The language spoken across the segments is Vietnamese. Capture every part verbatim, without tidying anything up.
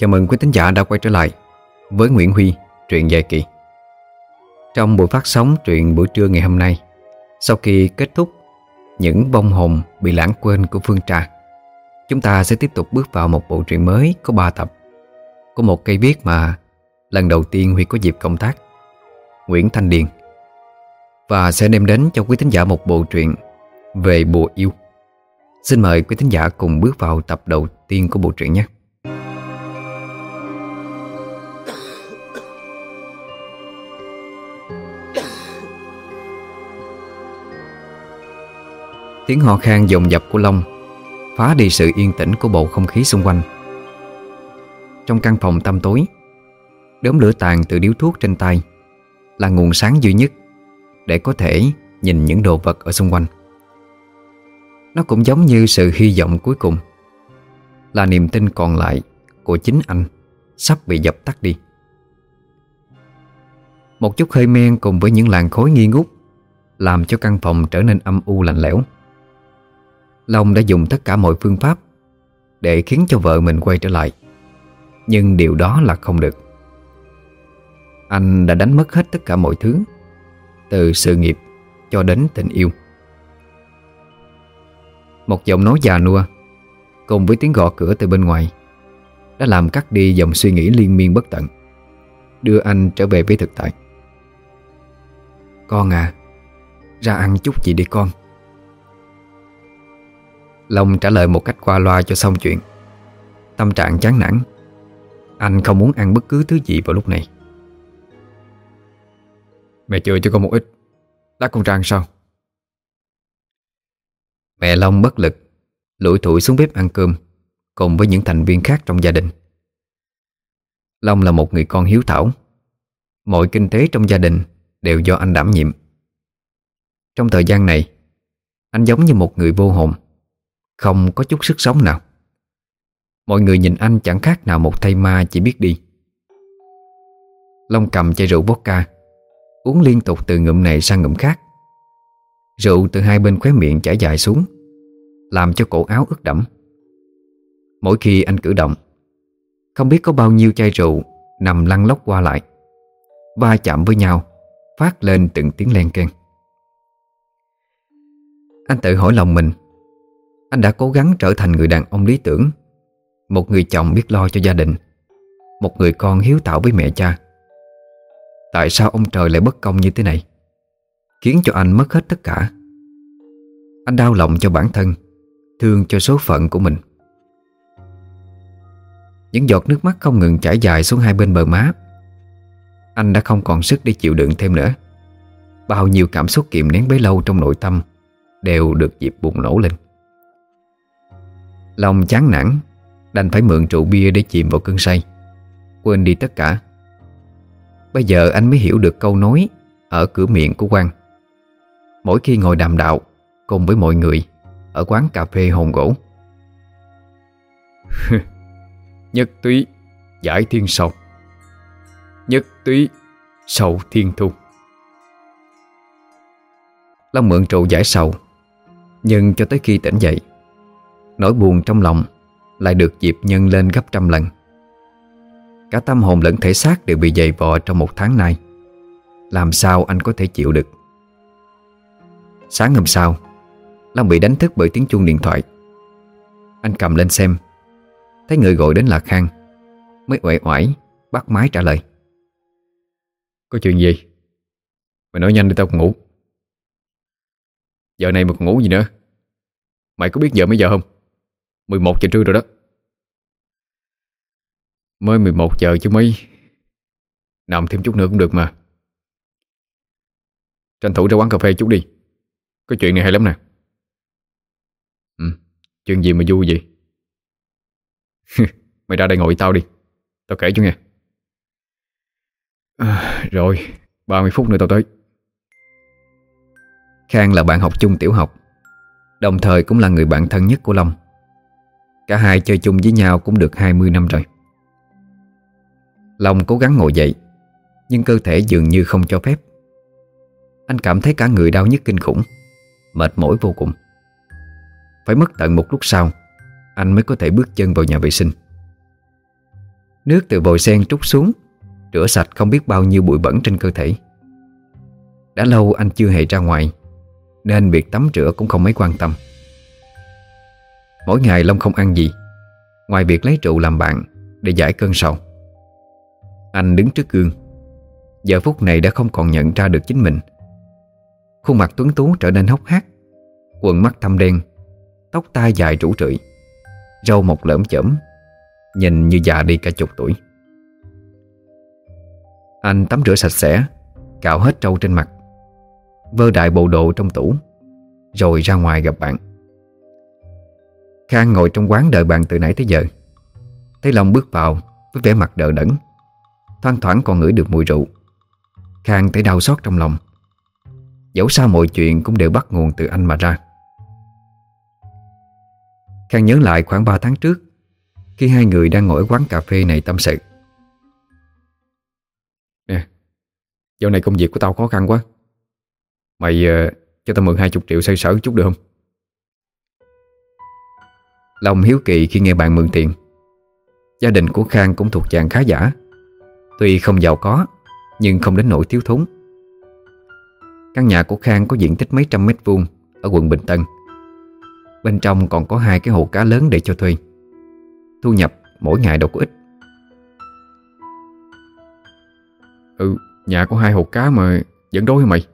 Chào mừng quý thính giả đã quay trở lại với Nguyễn Huy, truyện dài kỳ. Trong buổi phát sóng truyện buổi trưa ngày hôm nay, sau khi kết thúc những vong hồn bị lãng quên của Phương Trà, chúng ta sẽ tiếp tục bước vào một bộ truyện mới có ba tập của một cây viết mà lần đầu tiên Huy có dịp công tác, Nguyễn Thanh Điền, và sẽ đem đến cho quý thính giả một bộ truyện về bùa yêu. Xin mời quý thính giả cùng bước vào tập đầu tiên của bộ truyện nhé. Tiếng ho khan dồn dập của Long phá đi sự yên tĩnh của bầu không khí xung quanh. Trong căn phòng tăm tối, đốm lửa tàn từ điếu thuốc trên tay là nguồn sáng duy nhất để có thể nhìn những đồ vật ở xung quanh. Nó cũng giống như sự hy vọng cuối cùng, là niềm tin còn lại của chính anh sắp bị dập tắt đi. Một chút hơi men cùng với những làn khói nghi ngút làm cho căn phòng trở nên âm u lạnh lẽo. Long đã dùng tất cả mọi phương pháp để khiến cho vợ mình quay trở lại, nhưng điều đó là không được. Anh đã đánh mất hết tất cả mọi thứ, từ sự nghiệp cho đến tình yêu. Một giọng nói già nua cùng với tiếng gõ cửa từ bên ngoài đã làm cắt đi dòng suy nghĩ liên miên bất tận, đưa anh trở về với thực tại. "Con à, ra ăn chút gì đi con." Long trả lời một cách qua loa cho xong chuyện. Tâm trạng chán nản, anh không muốn ăn bất cứ thứ gì vào lúc này. "Mẹ chừa cho con một ít, lát con ra ăn sao?" Mẹ Long bất lực lủi thủi xuống bếp ăn cơm cùng với những thành viên khác trong gia đình. Long là một người con hiếu thảo. Mọi kinh tế trong gia đình đều do anh đảm nhiệm. Trong thời gian này, anh giống như một người vô hồn, không có chút sức sống nào. Mọi người nhìn anh chẳng khác nào một thây ma chỉ biết đi. Long cầm chai rượu vodka, uống liên tục từ ngụm này sang ngụm khác. Rượu từ hai bên khóe miệng chảy dài xuống, làm cho cổ áo ướt đẫm. Mỗi khi anh cử động, không biết có bao nhiêu chai rượu nằm lăn lóc qua lại, va chạm với nhau, phát lên từng tiếng len keng. Anh tự hỏi lòng mình, anh đã cố gắng trở thành người đàn ông lý tưởng, một người chồng biết lo cho gia đình, một người con hiếu thảo với mẹ cha. Tại sao ông trời lại bất công như thế này, khiến cho anh mất hết tất cả? Anh đau lòng cho bản thân, thương cho số phận của mình. Những giọt nước mắt không ngừng chảy dài xuống hai bên bờ má. Anh đã không còn sức để chịu đựng thêm nữa. Bao nhiêu cảm xúc kìm nén bấy lâu trong nội tâm đều được dịp bùng nổ lên. Long chán nản, đành phải mượn rượu bia để chìm vào cơn say, quên đi tất cả. Bây giờ anh mới hiểu được câu nói ở cửa miệng của Quang mỗi khi ngồi đàm đạo cùng với mọi người ở quán cà phê Hồn Gỗ. "Nhất túy giải thiên sầu, nhất túy sầu thiên thu." Long mượn rượu giải sầu, nhưng cho tới khi tỉnh dậy, nỗi buồn trong lòng lại được dịp nhân lên gấp trăm lần. Cả tâm hồn lẫn thể xác đều bị dày vò trong một tháng nay. Làm sao anh có thể chịu được? Sáng hôm sau, Long bị đánh thức bởi tiếng chuông điện thoại. Anh cầm lên xem, thấy người gọi đến là Khang, mới uể oải bắt máy trả lời. "Có chuyện gì? Mày nói nhanh đi tao còn ngủ." "Giờ này mà còn ngủ gì nữa? Mày có biết giờ mấy giờ không? mười một giờ trưa rồi đó." "Mới mười một giờ chứ mấy. Nằm thêm chút nữa cũng được mà. Tranh thủ ra quán cà phê chút đi, có chuyện này hay lắm nè." "Ừ, chuyện gì mà vui vậy?" "Mày ra đây ngồi với tao đi, tao kể cho nghe." À, "Rồi, ba mươi phút nữa tao tới." Khang là bạn học chung tiểu học, đồng thời cũng là người bạn thân nhất của Long. Cả hai chơi chung với nhau cũng được hai mươi năm rồi. Long cố gắng ngồi dậy, nhưng cơ thể dường như không cho phép. Anh cảm thấy cả người đau nhức kinh khủng, mệt mỏi vô cùng. Phải mất tận một lúc sau, anh mới có thể bước chân vào nhà vệ sinh. Nước từ vòi sen trút xuống, rửa sạch không biết bao nhiêu bụi bẩn trên cơ thể. Đã lâu anh chưa hề ra ngoài, nên việc tắm rửa cũng không mấy quan tâm. Mỗi ngày Long không ăn gì ngoài việc lấy rượu làm bạn để giải cơn sầu. Anh đứng trước gương, giờ phút này đã không còn nhận ra được chính mình. Khuôn mặt tuấn tú trở nên hốc hác, quần mắt thâm đen, tóc tai dài rủ rượi, râu mọc lởm chởm, nhìn như già đi cả chục tuổi. Anh tắm rửa sạch sẽ, cạo hết râu trên mặt, vơ đại bộ đồ trong tủ, rồi ra ngoài gặp bạn. Khang ngồi trong quán đợi bạn từ nãy tới giờ. Thấy Long bước vào với vẻ mặt đờ đẫn, thoang thoảng còn ngửi được mùi rượu. Khang thấy đau xót trong lòng. Dẫu sao mọi chuyện cũng đều bắt nguồn từ anh mà ra. Khang nhớ lại khoảng ba tháng trước, khi hai người đang ngồi ở quán cà phê này tâm sự. Nè, dạo này công việc của tao khó khăn quá. Mày uh, cho tao mượn hai chục triệu xoay sở chút được không? Long hiếu kỳ khi nghe bạn mượn tiền. Gia đình của Khang cũng thuộc dạng khá giả, tuy không giàu có nhưng không đến nỗi thiếu thốn. Căn nhà của Khang có diện tích mấy trăm mét vuông ở quận Bình Tân. Bên trong còn có hai cái hồ cá lớn để cho thuê. Thu nhập mỗi ngày đâu có ít. Ừ, nhà có hai hồ cá mà vẫn đói hả mày?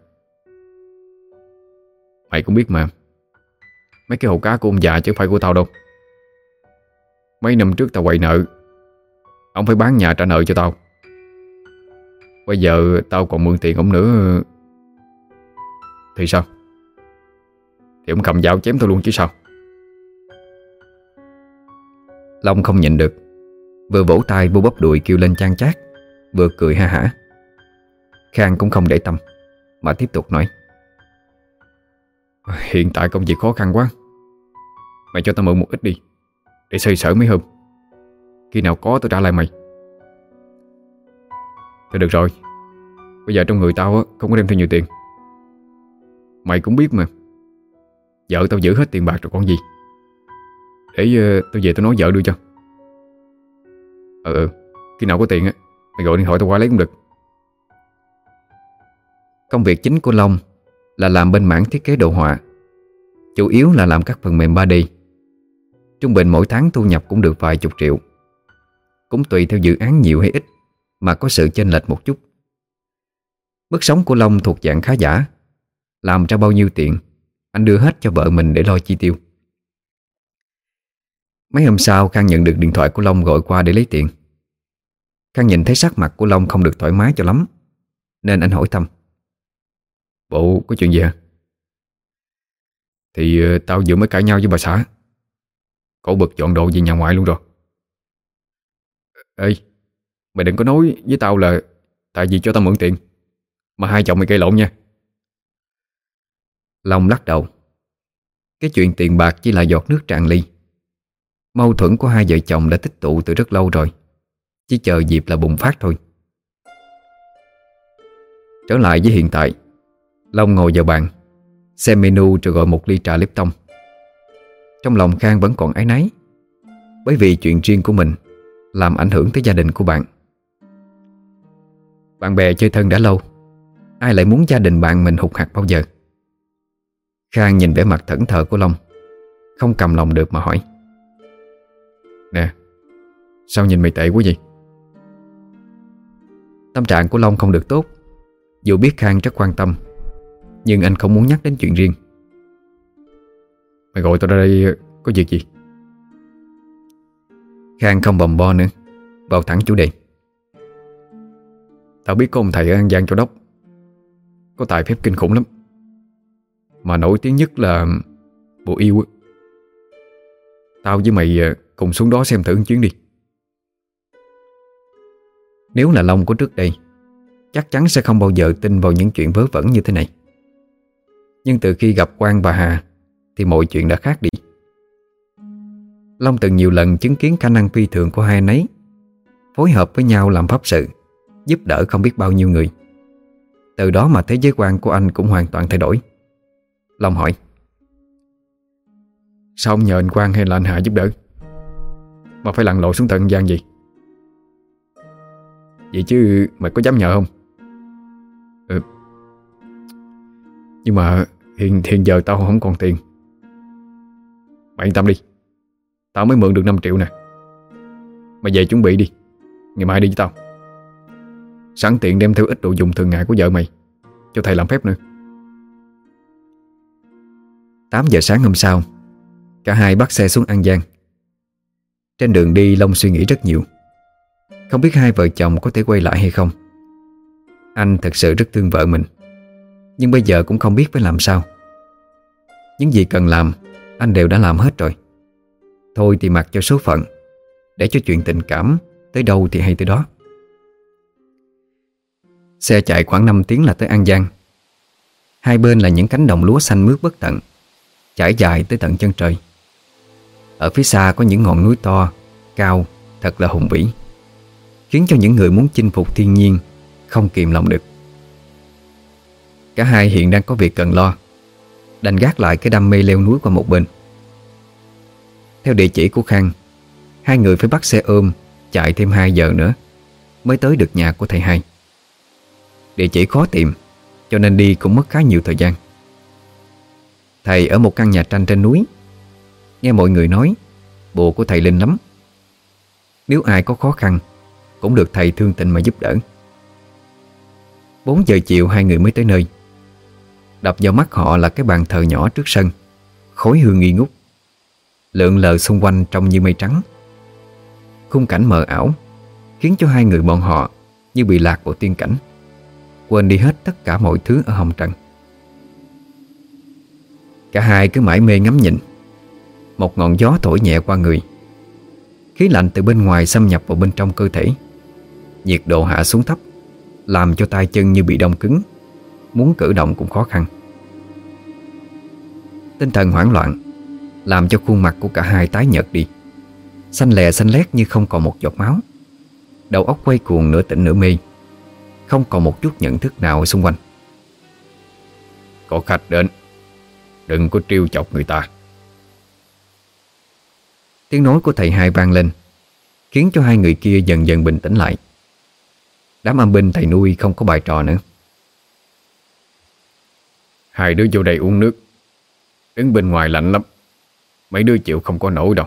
Mày cũng biết mà, mấy cái hồ cá của ông già chứ phải của tao đâu. Mấy năm trước tao quậy nợ, ông phải bán nhà trả nợ cho tao. Bây giờ tao còn mượn tiền ông nữa thì sao? Thì ông cầm dao chém tao luôn chứ sao? Long không nhịn được, vừa vỗ tay vô bắp đùi kêu lên chan chát, vừa cười ha hả. Khang cũng không để tâm mà tiếp tục nói. Hiện tại công việc khó khăn quá, mày cho tao mượn một ít đi, để xoay sở mấy hôm. Khi nào có tao trả lại mày. Thôi được rồi, bây giờ trong người tao không có đem theo nhiều tiền. Mày cũng biết mà, vợ tao giữ hết tiền bạc rồi còn gì. Để uh, tao về tao nói vợ đưa cho. Ừ ừ, khi nào có tiền á, mày gọi điện thoại tao qua lấy cũng được. Công việc chính của Long là làm bên mảng thiết kế đồ họa, chủ yếu là làm các phần mềm ba D. Trung bình mỗi tháng thu nhập cũng được vài chục triệu. Cũng tùy theo dự án nhiều hay ít mà có sự chênh lệch một chút. Mức sống của Long thuộc dạng khá giả. Làm ra bao nhiêu tiền, anh đưa hết cho vợ mình để lo chi tiêu. Mấy hôm sau, Khang nhận được điện thoại của Long gọi qua để lấy tiền. Khang nhìn thấy sắc mặt của Long không được thoải mái cho lắm, nên anh hỏi thăm. Bộ có chuyện gì hả? Thì uh, tao vừa mới cãi nhau với bà xã. Cổ bực dọn đồ về nhà ngoại luôn rồi. Ê, mày đừng có nói với tao là tại vì cho tao mượn tiền mà hai chồng mày gây lộn nha. Long lắc đầu. Cái chuyện tiền bạc chỉ là giọt nước tràn ly. Mâu thuẫn của hai vợ chồng đã tích tụ từ rất lâu rồi, chỉ chờ dịp là bùng phát thôi. Trở lại với hiện tại, Long ngồi vào bàn, xem menu rồi gọi một ly trà Lipton. Trong lòng Khang vẫn còn áy náy, bởi vì chuyện riêng của mình làm ảnh hưởng tới gia đình của bạn. Bạn bè chơi thân đã lâu, ai lại muốn gia đình bạn mình hụt hặc bao giờ. Khang nhìn vẻ mặt thẫn thờ của Long, không cầm lòng được mà hỏi. Nè, sao nhìn mày tệ quá vậy? Tâm trạng của Long không được tốt. Dù biết Khang rất quan tâm, nhưng anh không muốn nhắc đến chuyện riêng. Mày gọi tao ra đây có việc gì? Khang không bòng bo nữa, vào thẳng chủ đề. Tao biết có ông thầy ở An Giang Châu Đốc, có tài phép kinh khủng lắm, mà nổi tiếng nhất là bộ yêu. Tao với mày cùng xuống đó xem thử một chuyến đi. Nếu là Long của trước đây, chắc chắn sẽ không bao giờ tin vào những chuyện vớ vẩn như thế này. Nhưng từ khi gặp Quang và Hà thì mọi chuyện đã khác đi. Long từng nhiều lần chứng kiến khả năng phi thường của hai anh ấy, phối hợp với nhau làm pháp sự, giúp đỡ không biết bao nhiêu người. Từ đó mà thế giới quan của anh cũng hoàn toàn thay đổi. Long hỏi. Sao ông nhờ anh Quang hay là anh Hà giúp đỡ, mà phải lặn lội xuống tận gian gì? Vậy chứ mày có dám nhờ không? Ừ. Nhưng mà hiện, hiện giờ tao không còn tiền. Mày yên tâm đi, tao mới mượn được năm triệu nè. Mày về chuẩn bị đi, ngày mai đi với tao. Sẵn tiện đem theo ít đồ dùng thường ngày của vợ mày, cho thầy làm phép nữa. Tám giờ sáng hôm sau, cả hai bắt xe xuống An Giang. Trên đường đi Long suy nghĩ rất nhiều, không biết hai vợ chồng có thể quay lại hay không. Anh thật sự rất thương vợ mình, nhưng bây giờ cũng không biết phải làm sao. Những gì cần làm anh đều đã làm hết rồi. Thôi thì mặc cho số phận, để cho chuyện tình cảm tới đâu thì hay tới đó. Xe chạy khoảng năm tiếng là tới An Giang. Hai bên là những cánh đồng lúa xanh mướt bất tận, trải dài tới tận chân trời. Ở phía xa có những ngọn núi to, cao, thật là hùng vĩ, khiến cho những người muốn chinh phục thiên nhiên không kìm lòng được. Cả hai hiện đang có việc cần lo, đành gác lại cái đam mê leo núi qua một bên. Theo địa chỉ của Khang, hai người phải bắt xe ôm chạy thêm hai giờ nữa mới tới được nhà của thầy hai. Địa chỉ khó tìm, cho nên đi cũng mất khá nhiều thời gian. Thầy ở một căn nhà tranh trên núi. Nghe mọi người nói bùa của thầy linh lắm. Nếu ai có khó khăn cũng được thầy thương tình mà giúp đỡ. Bốn giờ chiều hai người mới tới nơi. Đập vào mắt họ là cái bàn thờ nhỏ trước sân, khói hương nghi ngút, lượn lờ xung quanh trông như mây trắng. Khung cảnh mờ ảo khiến cho hai người bọn họ như bị lạc vào tiên cảnh, quên đi hết tất cả mọi thứ ở hồng trần. Cả hai cứ mải mê ngắm nhìn. Một ngọn gió thổi nhẹ qua người, khí lạnh từ bên ngoài xâm nhập vào bên trong cơ thể. Nhiệt độ hạ xuống thấp, làm cho tay chân như bị đông cứng, muốn cử động cũng khó khăn. Tinh thần hoảng loạn làm cho khuôn mặt của cả hai tái nhợt đi, xanh lè xanh lét như không còn một giọt máu. Đầu óc quay cuồng nửa tỉnh nửa mê, không còn một chút nhận thức nào ở xung quanh. Có khách đến, đừng có trêu chọc người ta. Tiếng nói của thầy hai vang lên, khiến cho hai người kia dần dần bình tĩnh lại. Đám âm binh thầy nuôi không có bài trò nữa. Hai đứa vô đây uống nước, đứng bên ngoài lạnh lắm, mấy đứa chịu không có nổi đâu.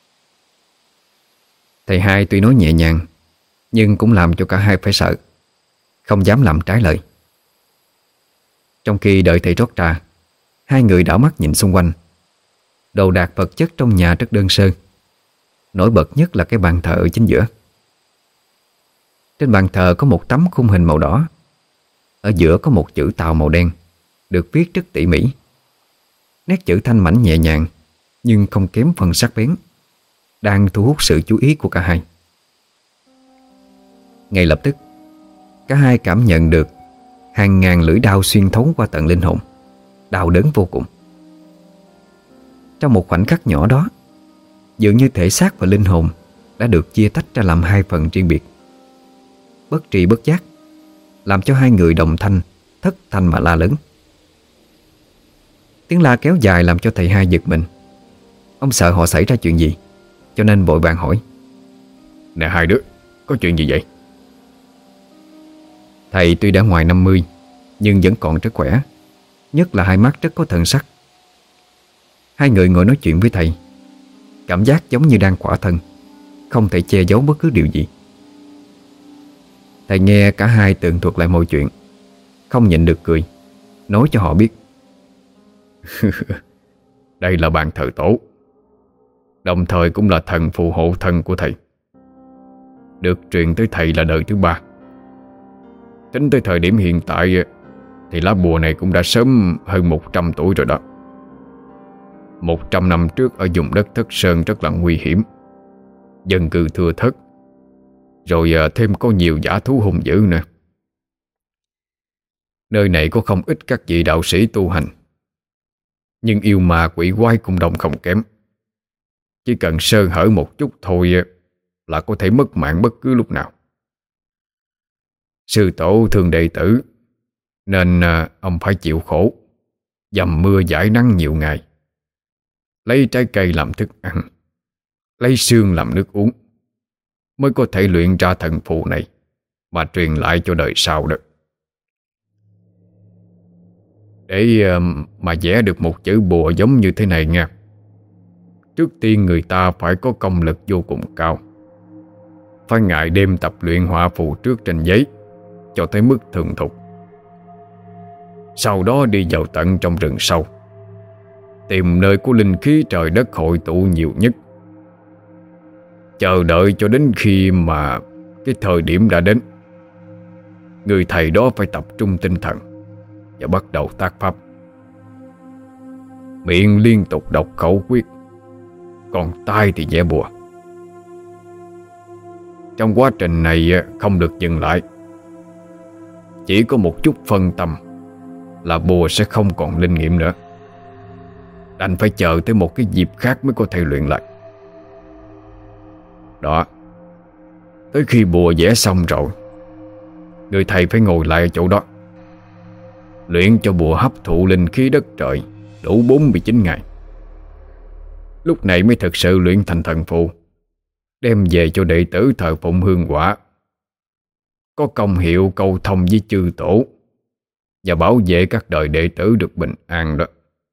Thầy hai tuy nói nhẹ nhàng, nhưng cũng làm cho cả hai phải sợ, không dám làm trái lời. Trong khi đợi thầy rót trà, hai người đảo mắt nhìn xung quanh. Đồ đạc vật chất trong nhà rất đơn sơ. Nổi bật nhất là cái bàn thờ ở chính giữa. Trên bàn thờ có một tấm khung hình màu đỏ. Ở giữa có một chữ Tàu màu đen, được viết rất tỉ mỉ. Nét chữ thanh mảnh nhẹ nhàng, nhưng không kém phần sắc bén, đang thu hút sự chú ý của cả hai. Ngay lập tức, cả hai cảm nhận được hàng ngàn lưỡi đao xuyên thấu qua tận linh hồn, đau đớn vô cùng. Trong một khoảnh khắc nhỏ đó, dường như thể xác và linh hồn đã được chia tách ra làm hai phần riêng biệt. Bất tri bất giác, làm cho hai người đồng thanh, thất thanh mà la lớn. Tiếng la kéo dài làm cho thầy hai giật mình. Ông sợ họ xảy ra chuyện gì, cho nên vội vàng hỏi: Nè hai đứa, có chuyện gì vậy? Thầy tuy đã ngoài năm mươi, nhưng vẫn còn rất khỏe, nhất là hai mắt rất có thần sắc. Hai người ngồi nói chuyện với thầy, cảm giác giống như đang khỏa thân, không thể che giấu bất cứ điều gì. Thầy nghe cả hai tường thuật lại mọi chuyện, không nhịn được cười, nói cho họ biết. Đây là bàn thờ tổ, đồng thời cũng là thần phù hộ thân của thầy. Được truyền tới thầy là đời thứ ba. Tính tới thời điểm hiện tại thì lá bùa này cũng đã sớm hơn một trăm tuổi rồi đó. Một trăm năm trước ở vùng đất Thất Sơn rất là nguy hiểm, dân cư thưa thớt, rồi thêm có nhiều dã thú hung dữ nữa. Nơi này có không ít các vị đạo sĩ tu hành, nhưng yêu ma quỷ quái cũng đồng không kém. Chỉ cần sơ hở một chút thôi là có thể mất mạng bất cứ lúc nào. Sư tổ thương đệ tử, nên ông phải chịu khổ, dầm mưa dãi nắng nhiều ngày, lấy trái cây làm thức ăn, lấy xương làm nước uống, mới có thể luyện ra thần phù này mà truyền lại cho đời sau được. Để mà vẽ được một chữ bùa giống như thế này nha, trước tiên người ta phải có công lực vô cùng cao, phải ngày đêm tập luyện họa phù trước trên giấy cho tới mức thuần thục. Sau đó đi vào tận trong rừng sâu, tìm nơi có linh khí trời đất hội tụ nhiều nhất, chờ đợi cho đến khi mà cái thời điểm đã đến. Người thầy đó phải tập trung tinh thần và bắt đầu tác pháp, miệng liên tục đọc khẩu quyết, còn tay thì vẽ bùa. Trong quá trình này không được dừng lại. Chỉ có một chút phân tâm là bùa sẽ không còn linh nghiệm nữa, đành phải chờ tới một cái dịp khác mới có thể luyện lại. Đó, tới khi bùa vẽ xong rồi, người thầy phải ngồi lại ở chỗ đó, luyện cho bùa hấp thụ linh khí đất trời đủ bốn mươi chín ngày. Lúc này mới thực sự luyện thành thần phù, đem về cho đệ tử thờ phụng hương quả, có công hiệu cầu thông với chư tổ và bảo vệ các đời đệ tử được bình an đó.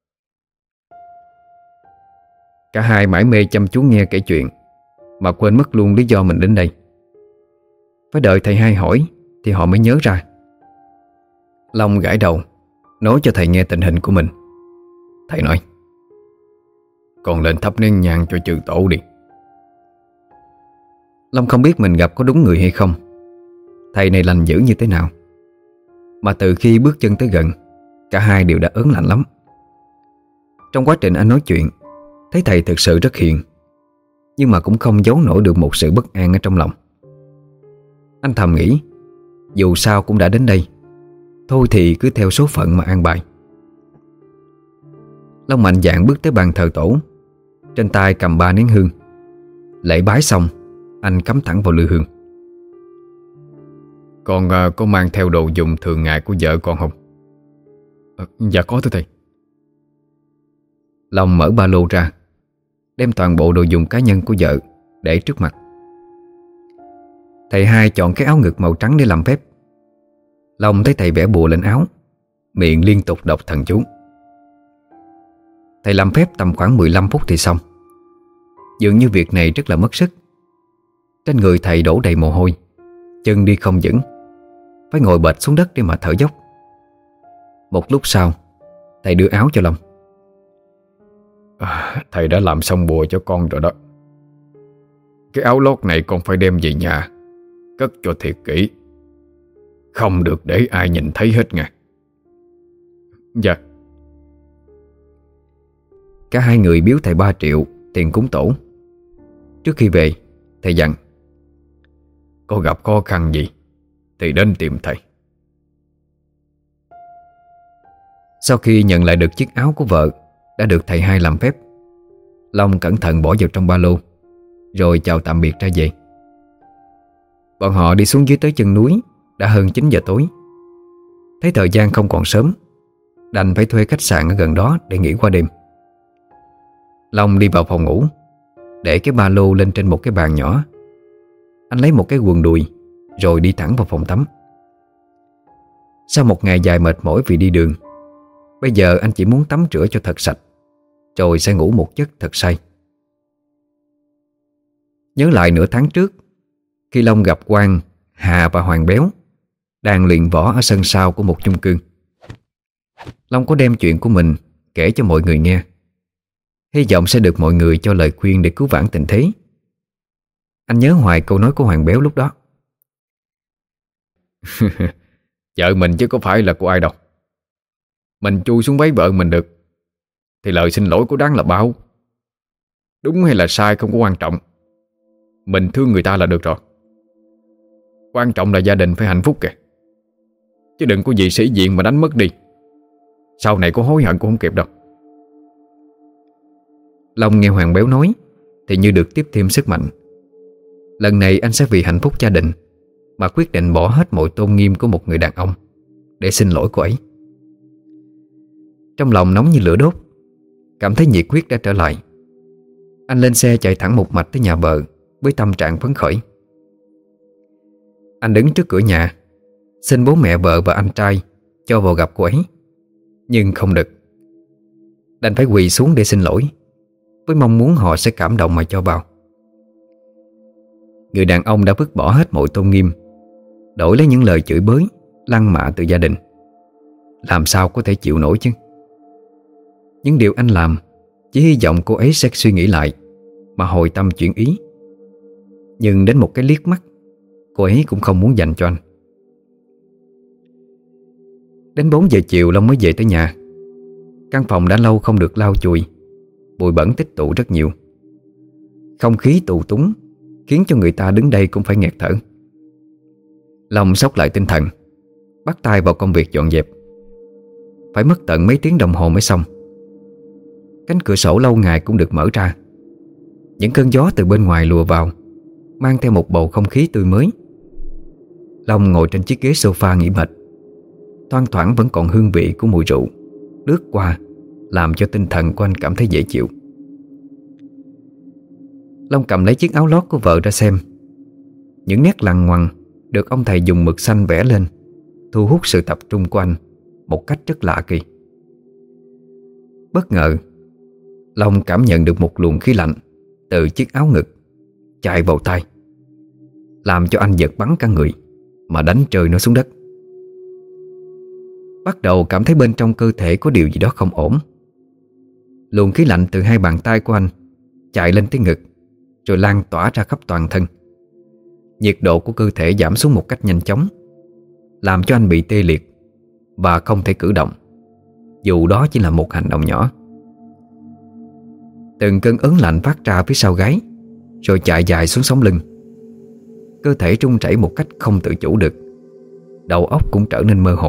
Cả hai mải mê chăm chú nghe kể chuyện mà quên mất luôn lý do mình đến đây. Phải đợi thầy hai hỏi thì họ mới nhớ ra. Long gãi đầu, nói cho thầy nghe tình hình của mình. Thầy nói: "Còn lên thắp nén nhang cho chư tổ đi." Long không biết mình gặp có đúng người hay không, thầy này lành dữ như thế nào, mà từ khi bước chân tới gần, cả hai đều đã ớn lạnh lắm. Trong quá trình anh nói chuyện, thấy thầy thực sự rất hiền, nhưng mà cũng không giấu nổi được một sự bất an ở trong lòng. Anh thầm nghĩ, dù sao cũng đã đến đây, thôi thì cứ theo số phận mà an bài. Long mạnh dạn bước tới bàn thờ tổ, trên tay cầm ba nén hương. Lễ bái xong, anh cắm thẳng vào lư hương. "Con uh, có mang theo đồ dùng thường ngày của vợ con không?" À, dạ có thưa thầy. Long mở ba lô ra, đem toàn bộ đồ dùng cá nhân của vợ để trước mặt. Thầy hai chọn cái áo ngực màu trắng để làm phép. Long thấy thầy vẽ bùa lên áo, miệng liên tục đọc thần chú. Thầy làm phép tầm khoảng mười lăm phút thì xong. Dường như việc này rất là mất sức. Trên người thầy đổ đầy mồ hôi, chân đi không vững, phải ngồi bệt xuống đất để mà thở dốc. Một lúc sau, thầy đưa áo cho Long. À, thầy đã làm xong bùa cho con rồi đó. Cái áo lót này con phải đem về nhà, cất cho thiệt kỹ, không được để ai nhìn thấy hết nha. Dạ. Cả hai người biếu thầy ba triệu tiền cúng tổ. Trước khi về, thầy dặn: có gặp khó khăn gì thì đến tìm thầy. Sau khi nhận lại được chiếc áo của vợ đã được thầy hai làm phép, Long cẩn thận bỏ vào trong ba lô, rồi chào tạm biệt ra về. Bọn họ đi xuống dưới tới chân núi đã hơn chín giờ tối. Thấy thời gian không còn sớm, đành phải thuê khách sạn ở gần đó để nghỉ qua đêm. Long đi vào phòng ngủ, để cái ba lô lên trên một cái bàn nhỏ. Anh lấy một cái quần đùi, rồi đi thẳng vào phòng tắm. Sau một ngày dài mệt mỏi vì đi đường, bây giờ anh chỉ muốn tắm rửa cho thật sạch, rồi sẽ ngủ một giấc thật say. Nhớ lại nửa tháng trước, khi Long gặp Quang, Hà và Hoàng Béo đang luyện võ ở sân sau của một chung cư. Long có đem chuyện của mình kể cho mọi người nghe, hy vọng sẽ được mọi người cho lời khuyên để cứu vãn tình thế. Anh nhớ hoài câu nói của Hoàng Béo lúc đó. Vợ mình chứ có phải là của ai đâu. Mình chui xuống váy vợ mình được thì lời xin lỗi có đáng là bao. Đúng hay là sai không có quan trọng, mình thương người ta là được rồi. Quan trọng là gia đình phải hạnh phúc kìa. Chứ đừng có gì sĩ diện mà đánh mất đi, sau này có hối hận cũng không kịp đâu. Long nghe Hoàng Béo nói thì như được tiếp thêm sức mạnh. Lần này anh sẽ vì hạnh phúc gia đình mà quyết định bỏ hết mọi tôn nghiêm của một người đàn ông để xin lỗi cô ấy. Trong lòng nóng như lửa đốt, cảm thấy nhiệt huyết đã trở lại. Anh lên xe chạy thẳng một mạch tới nhà vợ với tâm trạng phấn khởi. Anh đứng trước cửa nhà, xin bố mẹ vợ và anh trai cho vào gặp cô ấy, nhưng không được. Đành phải quỳ xuống để xin lỗi, với mong muốn họ sẽ cảm động mà cho vào. Người đàn ông đã vứt bỏ hết mọi tôn nghiêm, đổi lấy những lời chửi bới, lăng mạ từ gia đình. Làm sao có thể chịu nổi chứ? Những điều anh làm chỉ hy vọng cô ấy sẽ suy nghĩ lại mà hồi tâm chuyển ý. Nhưng đến một cái liếc mắt, cô ấy cũng không muốn dành cho anh. Đến bốn giờ chiều Long mới về tới nhà. Căn phòng đã lâu không được lau chùi, bụi bẩn tích tụ rất nhiều. Không khí tù túng khiến cho người ta đứng đây cũng phải nghẹt thở. Long xốc lại tinh thần, bắt tay vào công việc dọn dẹp. Phải mất tận mấy tiếng đồng hồ mới xong. Cánh cửa sổ lâu ngày cũng được mở ra. Những cơn gió từ bên ngoài lùa vào, mang theo một bầu không khí tươi mới. Long ngồi trên chiếc ghế sofa nghỉ mệt. Thoang thoảng vẫn còn hương vị của mùi rượu lướt qua, làm cho tinh thần của anh cảm thấy dễ chịu. Long cầm lấy chiếc áo lót của vợ ra xem. Những nét lằn ngoằn được ông thầy dùng mực xanh vẽ lên thu hút sự tập trung của anh một cách rất lạ kỳ. Bất ngờ, Long cảm nhận được một luồng khí lạnh từ chiếc áo ngực chạy vào tay, làm cho anh giật bắn cả người mà đánh rơi nó xuống đất. Bắt đầu cảm thấy bên trong cơ thể có điều gì đó không ổn. Luồng khí lạnh từ hai bàn tay của anh chạy lên tới ngực, rồi lan tỏa ra khắp toàn thân. Nhiệt độ của cơ thể giảm xuống một cách nhanh chóng, làm cho anh bị tê liệt và không thể cử động, dù đó chỉ là một hành động nhỏ. Từng cơn ớn lạnh phát ra phía sau gáy, rồi chạy dài xuống sống lưng. Cơ thể run rẩy một cách không tự chủ được. Đầu óc cũng trở nên mơ hồ.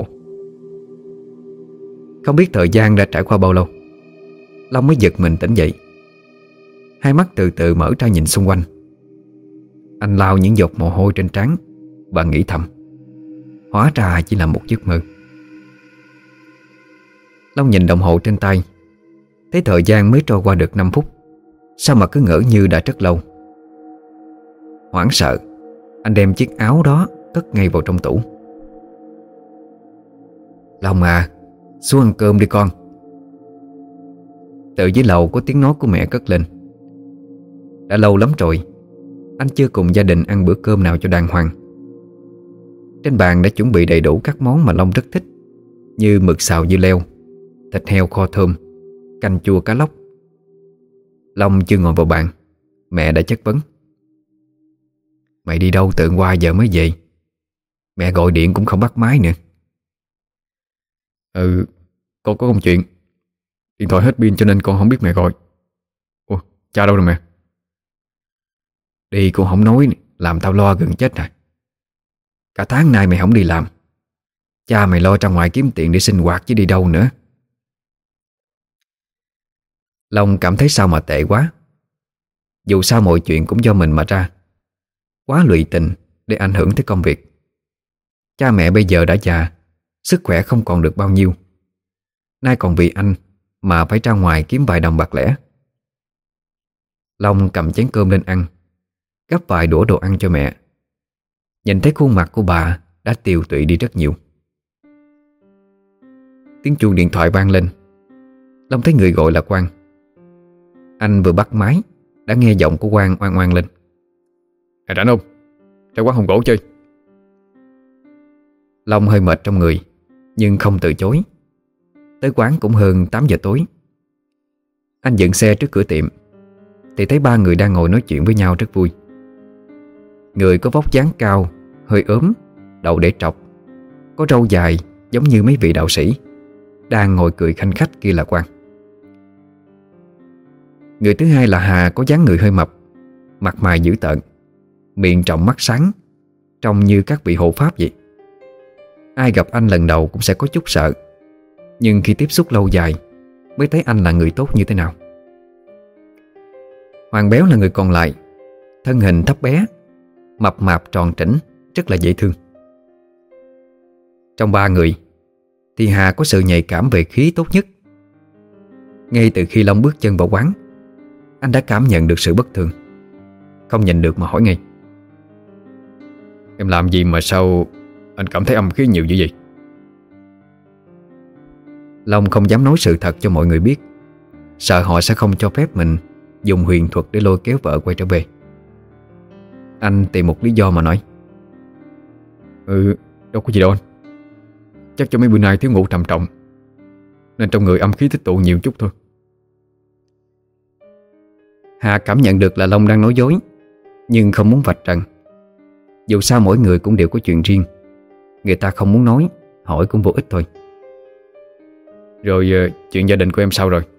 Không biết thời gian đã trải qua bao lâu, Long mới giật mình tỉnh dậy. Hai mắt từ từ mở ra nhìn xung quanh. Anh lau những giọt mồ hôi trên trán và nghĩ thầm, hóa ra chỉ là một giấc mơ. Long nhìn đồng hồ trên tay, thấy thời gian mới trôi qua được năm phút. Sao mà cứ ngỡ như đã rất lâu. Hoảng sợ, anh đem chiếc áo đó cất ngay vào trong tủ. Long à, xuống ăn cơm đi con. Từ dưới lầu có tiếng nói của mẹ cất lên. Đã lâu lắm rồi anh chưa cùng gia đình ăn bữa cơm nào cho đàng hoàng. Trên bàn đã chuẩn bị đầy đủ các món mà Long rất thích, như mực xào dưa leo, thịt heo kho thơm, canh chua cá lóc. Long chưa ngồi vào bàn, mẹ đã chất vấn: Mày đi đâu từ qua giờ mới về? Mẹ gọi điện cũng không bắt máy nữa. Ừ, con có công chuyện. Điện thoại hết pin cho nên con không biết mẹ gọi. Ủa, cha đâu rồi mẹ? Đi cũng không nói, làm tao lo gần chết rồi. Cả tháng nay mày không đi làm, cha mày lo ra ngoài kiếm tiền để sinh hoạt chứ đi đâu nữa. Long cảm thấy sao mà tệ quá. Dù sao mọi chuyện cũng do mình mà ra, quá lụy tình để ảnh hưởng tới công việc. Cha mẹ bây giờ đã già, sức khỏe không còn được bao nhiêu, nay còn vì anh mà phải ra ngoài kiếm vài đồng bạc lẻ. Long cầm chén cơm lên ăn, gắp vài đũa đồ ăn cho mẹ. Nhìn thấy khuôn mặt của bà đã tiều tụy đi rất nhiều. Tiếng chuông điện thoại vang lên. Long thấy người gọi là Quang. Anh vừa bắt máy đã nghe giọng của Quang oan oan lên: À, rảnh không? Ra quán Hồng Gỗ chơi. Long hơi mệt trong người, nhưng không từ chối. Tới quán cũng hơn tám giờ tối. Anh dừng xe trước cửa tiệm thì thấy ba người đang ngồi nói chuyện với nhau rất vui. Người có vóc dáng cao, hơi ốm, đầu để trọc, có râu dài giống như mấy vị đạo sĩ, đang ngồi cười khanh khách kia là Quang. Người thứ hai là Hà, có dáng người hơi mập, mặt mày dữ tợn, miệng tròng mắt sáng, trông như các vị hộ pháp vậy. Ai gặp anh lần đầu cũng sẽ có chút sợ, nhưng khi tiếp xúc lâu dài mới thấy anh là người tốt như thế nào. Hoàng Béo là người còn lại, thân hình thấp bé, mập mạp tròn trĩnh, rất là dễ thương. Trong ba người thì Hà có sự nhạy cảm về khí tốt nhất. Ngay từ khi Long bước chân vào quán, anh đã cảm nhận được sự bất thường, không nhìn được mà hỏi ngay: Em làm gì mà sao anh cảm thấy âm khí nhiều như vậy? Long không dám nói sự thật cho mọi người biết, sợ họ sẽ không cho phép mình dùng huyền thuật để lôi kéo vợ quay trở về. Anh tìm một lý do mà nói: Ừ, đâu có gì đâu anh. Chắc cho mấy bữa nay thiếu ngủ trầm trọng, nên trong người âm khí tích tụ nhiều chút thôi. Hà cảm nhận được là Long đang nói dối, nhưng không muốn vạch trần. Dù sao mỗi người cũng đều có chuyện riêng, người ta không muốn nói, hỏi cũng vô ích thôi. Rồi chuyện gia đình của em sao rồi?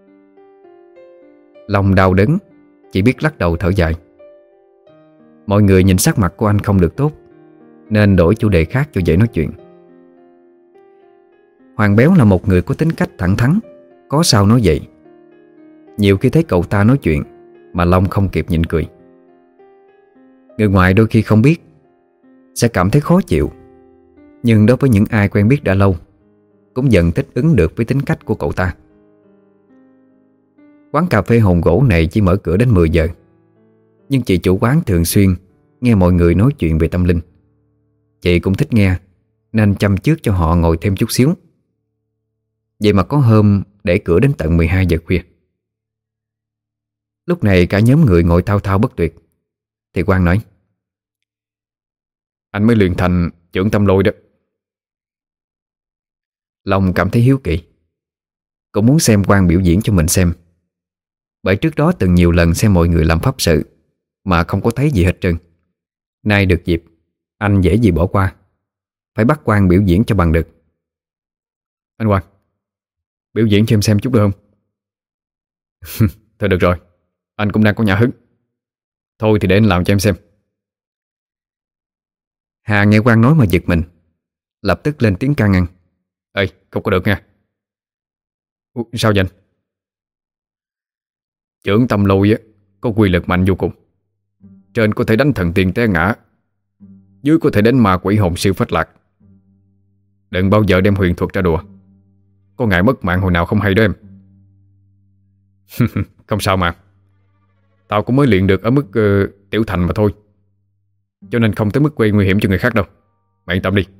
Long đau đớn, chỉ biết lắc đầu thở dài. Mọi người nhìn sắc mặt của anh không được tốt, nên đổi chủ đề khác cho dễ nói chuyện. Hoàng Béo là một người có tính cách thẳng thắn, có sao nói vậy. Nhiều khi thấy cậu ta nói chuyện mà Long không kịp nhịn cười. Người ngoài đôi khi không biết sẽ cảm thấy khó chịu, nhưng đối với những ai quen biết đã lâu cũng dần thích ứng được với tính cách của cậu ta. Quán cà phê Hồn Gỗ này chỉ mở cửa đến mười giờ, nhưng chị chủ quán thường xuyên nghe mọi người nói chuyện về tâm linh. Chị cũng thích nghe, nên chăm trước cho họ ngồi thêm chút xíu. Vậy mà có hôm để cửa đến tận mười hai giờ khuya. Lúc này cả nhóm người ngồi thao thao bất tuyệt, thì Quang nói: Anh mới luyện thành chưởng tâm lôi đó. Long cảm thấy hiếu kỳ, cũng muốn xem Quang biểu diễn cho mình xem. Bởi trước đó từng nhiều lần xem mọi người làm pháp sự mà không có thấy gì hết trơn. Nay được dịp, anh dễ gì bỏ qua, phải bắt Quang biểu diễn cho bằng được. Anh Quang, biểu diễn cho em xem chút được không? Thôi được rồi, anh cũng đang có nhã hứng. Thôi thì để anh làm cho em xem. Hà nghe Quang nói mà giật mình, lập tức lên tiếng can ngăn: Ê, không có được nha. Ủa, sao vậy anh? Chưởng tâm lôi á có quy lực mạnh vô cùng. Trên có thể đánh thần tiên té ngã, dưới có thể đánh ma quỷ hồn siêu phách lạc. Đừng bao giờ đem huyền thuật ra đùa, có ngại mất mạng hồi nào không hay đó em. Không sao mà, tao cũng mới luyện được ở mức uh, tiểu thành mà thôi, cho nên không tới mức gây nguy hiểm cho người khác đâu. Mày yên tâm đi.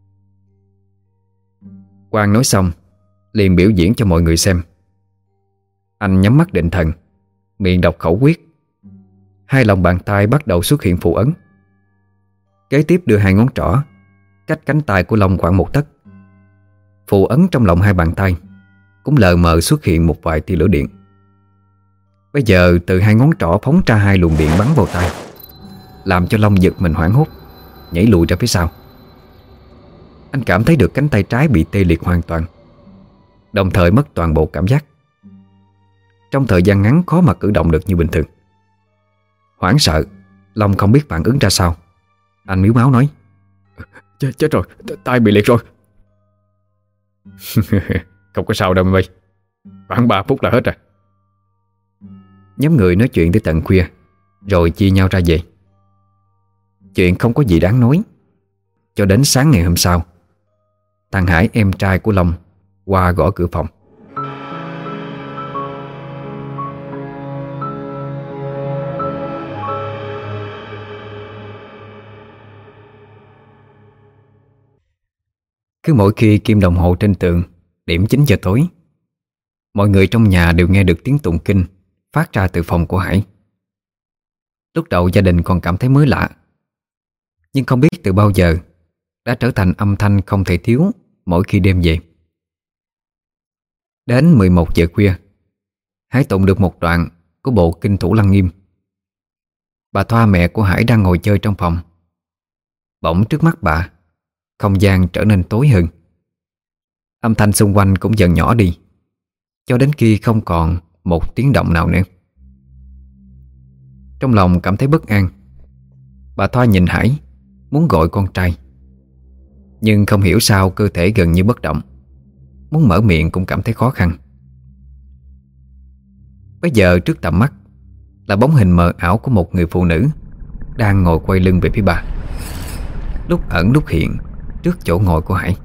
Quang nói xong liền biểu diễn cho mọi người xem. Anh nhắm mắt định thần, miệng đọc khẩu quyết. Hai lòng bàn tay bắt đầu xuất hiện phù ấn. Kế tiếp đưa hai ngón trỏ cách cánh tay của Long khoảng một tấc. Phù ấn trong lòng hai bàn tay cũng lờ mờ xuất hiện một vài tia lửa điện. Bây giờ từ hai ngón trỏ phóng ra hai luồng điện bắn vào tay, làm cho Long giật mình hoảng hốt, nhảy lùi ra phía sau. Anh cảm thấy được cánh tay trái bị tê liệt hoàn toàn, đồng thời mất toàn bộ cảm giác. Trong thời gian ngắn khó mà cử động được như bình thường. Hoảng sợ, Long không biết phản ứng ra sao. Anh miếu máu nói: Chết, chết rồi, tay bị liệt rồi. Không có sao đâu mày, khoảng ba phút là hết rồi. Nhóm người nói chuyện tới tận khuya, rồi chia nhau ra về. Chuyện không có gì đáng nói. Cho đến sáng ngày hôm sau, thằng Hải em trai của Long qua gõ cửa phòng. Cứ mỗi khi kim đồng hồ trên tường điểm chín giờ tối, mọi người trong nhà đều nghe được tiếng tụng kinh phát ra từ phòng của Hải. Lúc đầu gia đình còn cảm thấy mới lạ, nhưng không biết từ bao giờ đã trở thành âm thanh không thể thiếu mỗi khi đêm về. Đến mười một giờ khuya, Hải tụng được một đoạn của bộ kinh Thủ Lăng Nghiêm. Bà Thoa, mẹ của Hải, đang ngồi chơi trong phòng. Bỗng trước mắt bà, không gian trở nên tối hơn. Âm thanh xung quanh cũng dần nhỏ đi, cho đến khi không còn một tiếng động nào nữa. Trong lòng cảm thấy bất an, bà Thoa nhìn Hải, muốn gọi con trai, nhưng không hiểu sao cơ thể gần như bất động, muốn mở miệng cũng cảm thấy khó khăn. Bây giờ trước tầm mắt là bóng hình mờ ảo của một người phụ nữ đang ngồi quay lưng về phía bà, lúc ẩn lúc hiện trước chỗ ngồi của Hải.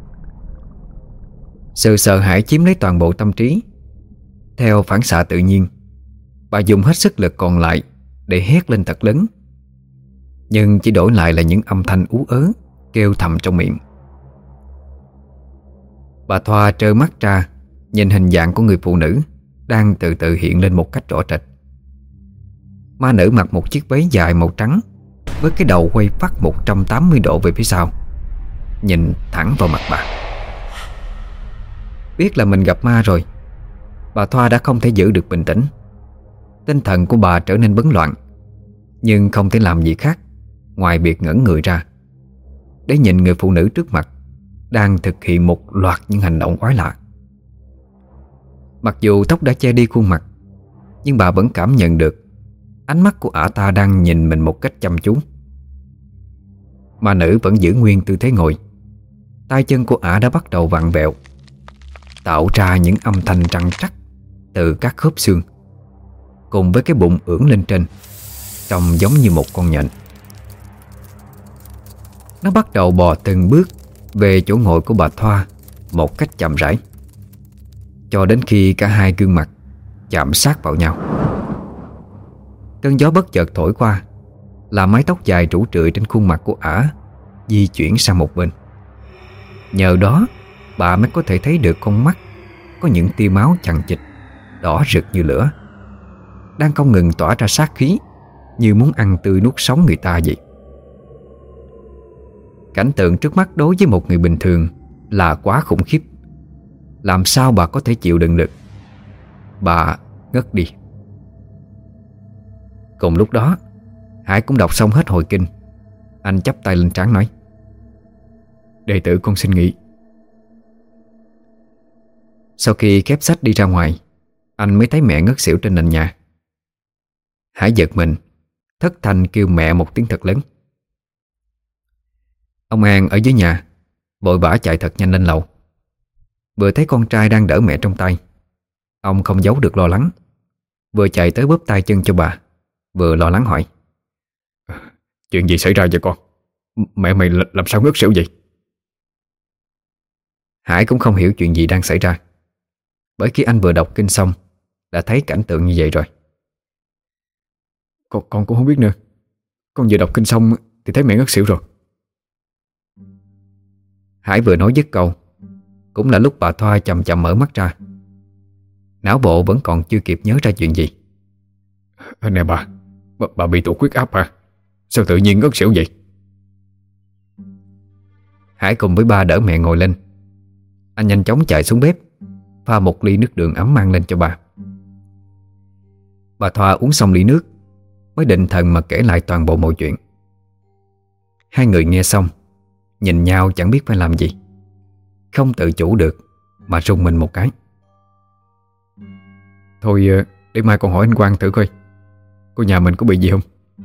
Sự sợ hãi chiếm lấy toàn bộ tâm trí. Theo phản xạ tự nhiên, bà dùng hết sức lực còn lại để hét lên thật lớn. nhưng chỉ đổi lại là những âm thanh ú ớ kêu thầm trong miệng. Bà Thoa trơ mắt ra, nhìn hình dạng của người phụ nữ đang từ từ hiện lên một cách rõ rệt. Ma nữ mặc một chiếc váy dài màu trắng, với cái đầu quay phắt một trăm tám mươi độ về phía sau, nhìn thẳng vào mặt bà. Biết là mình gặp ma rồi, bà Thoa đã không thể giữ được bình tĩnh. Tinh thần của bà trở nên bấn loạn, nhưng không thể làm gì khác ngoài việc ngẩn người ra để nhìn người phụ nữ trước mặt đang thực hiện một loạt những hành động quái lạ. Mặc dù tóc đã che đi khuôn mặt, nhưng bà vẫn cảm nhận được ánh mắt của ả ta đang nhìn mình một cách chăm chú. Ma nữ vẫn giữ nguyên tư thế ngồi. Tay chân của ả đã bắt đầu vặn vẹo, tạo ra những âm thanh trăng trắc từ các khớp xương, cùng với cái bụng ưỡn lên trên, trông giống như một con nhện. Nó bắt đầu bò từng bước về chỗ ngồi của bà Thoa một cách chậm rãi, cho đến khi cả hai gương mặt chạm sát vào nhau. Cơn gió bất chợt thổi qua, làm mái tóc dài rủ rượi trên khuôn mặt của ả di chuyển sang một bên. Nhờ đó bà mới có thể thấy được con mắt có những tia máu chằng chịt, đỏ rực như lửa, đang không ngừng tỏa ra sát khí, như muốn ăn tươi nuốt sống người ta vậy. Cảnh tượng trước mắt đối với một người bình thường là quá khủng khiếp. Làm sao bà có thể chịu đựng được? Bà ngất đi. Cùng lúc đó, Hải cũng đọc xong hết hồi kinh. Anh chắp tay lên trán nói: "Đệ tử con xin nghỉ." Sau khi khép sách đi ra ngoài, anh mới thấy mẹ ngất xỉu trên nền nhà. Hải giật mình, thất thanh kêu mẹ một tiếng thật lớn. Ông An ở dưới nhà vội vã chạy thật nhanh lên lầu. Vừa thấy con trai đang đỡ mẹ trong tay, ông không giấu được lo lắng, vừa chạy tới bóp tay chân cho bà, vừa lo lắng hỏi: "Chuyện gì xảy ra vậy con? Mẹ mày làm sao ngất xỉu vậy?" Hải cũng không hiểu chuyện gì đang xảy ra, bởi khi anh vừa đọc kinh xong đã thấy cảnh tượng như vậy rồi. Con, con cũng không biết nữa. Con vừa đọc kinh xong thì thấy mẹ ngất xỉu rồi. Hải vừa nói dứt câu, cũng là lúc bà Thoa chậm chậm mở mắt ra. Não bộ vẫn còn chưa kịp nhớ ra chuyện gì. "Nè bà, bà, bà bị tụt huyết áp hả? Sao tự nhiên ngất xỉu vậy?" Hải cùng với ba đỡ mẹ ngồi lên. Anh nhanh chóng chạy xuống bếp, pha một ly nước đường ấm mang lên cho bà. Bà Thoa uống xong ly nước mới định thần mà kể lại toàn bộ mọi chuyện. Hai người nghe xong nhìn nhau chẳng biết phải làm gì, không tự chủ được mà rùng mình một cái. "Thôi để mai con hỏi anh Quang thử coi, cô nhà mình có bị gì không?"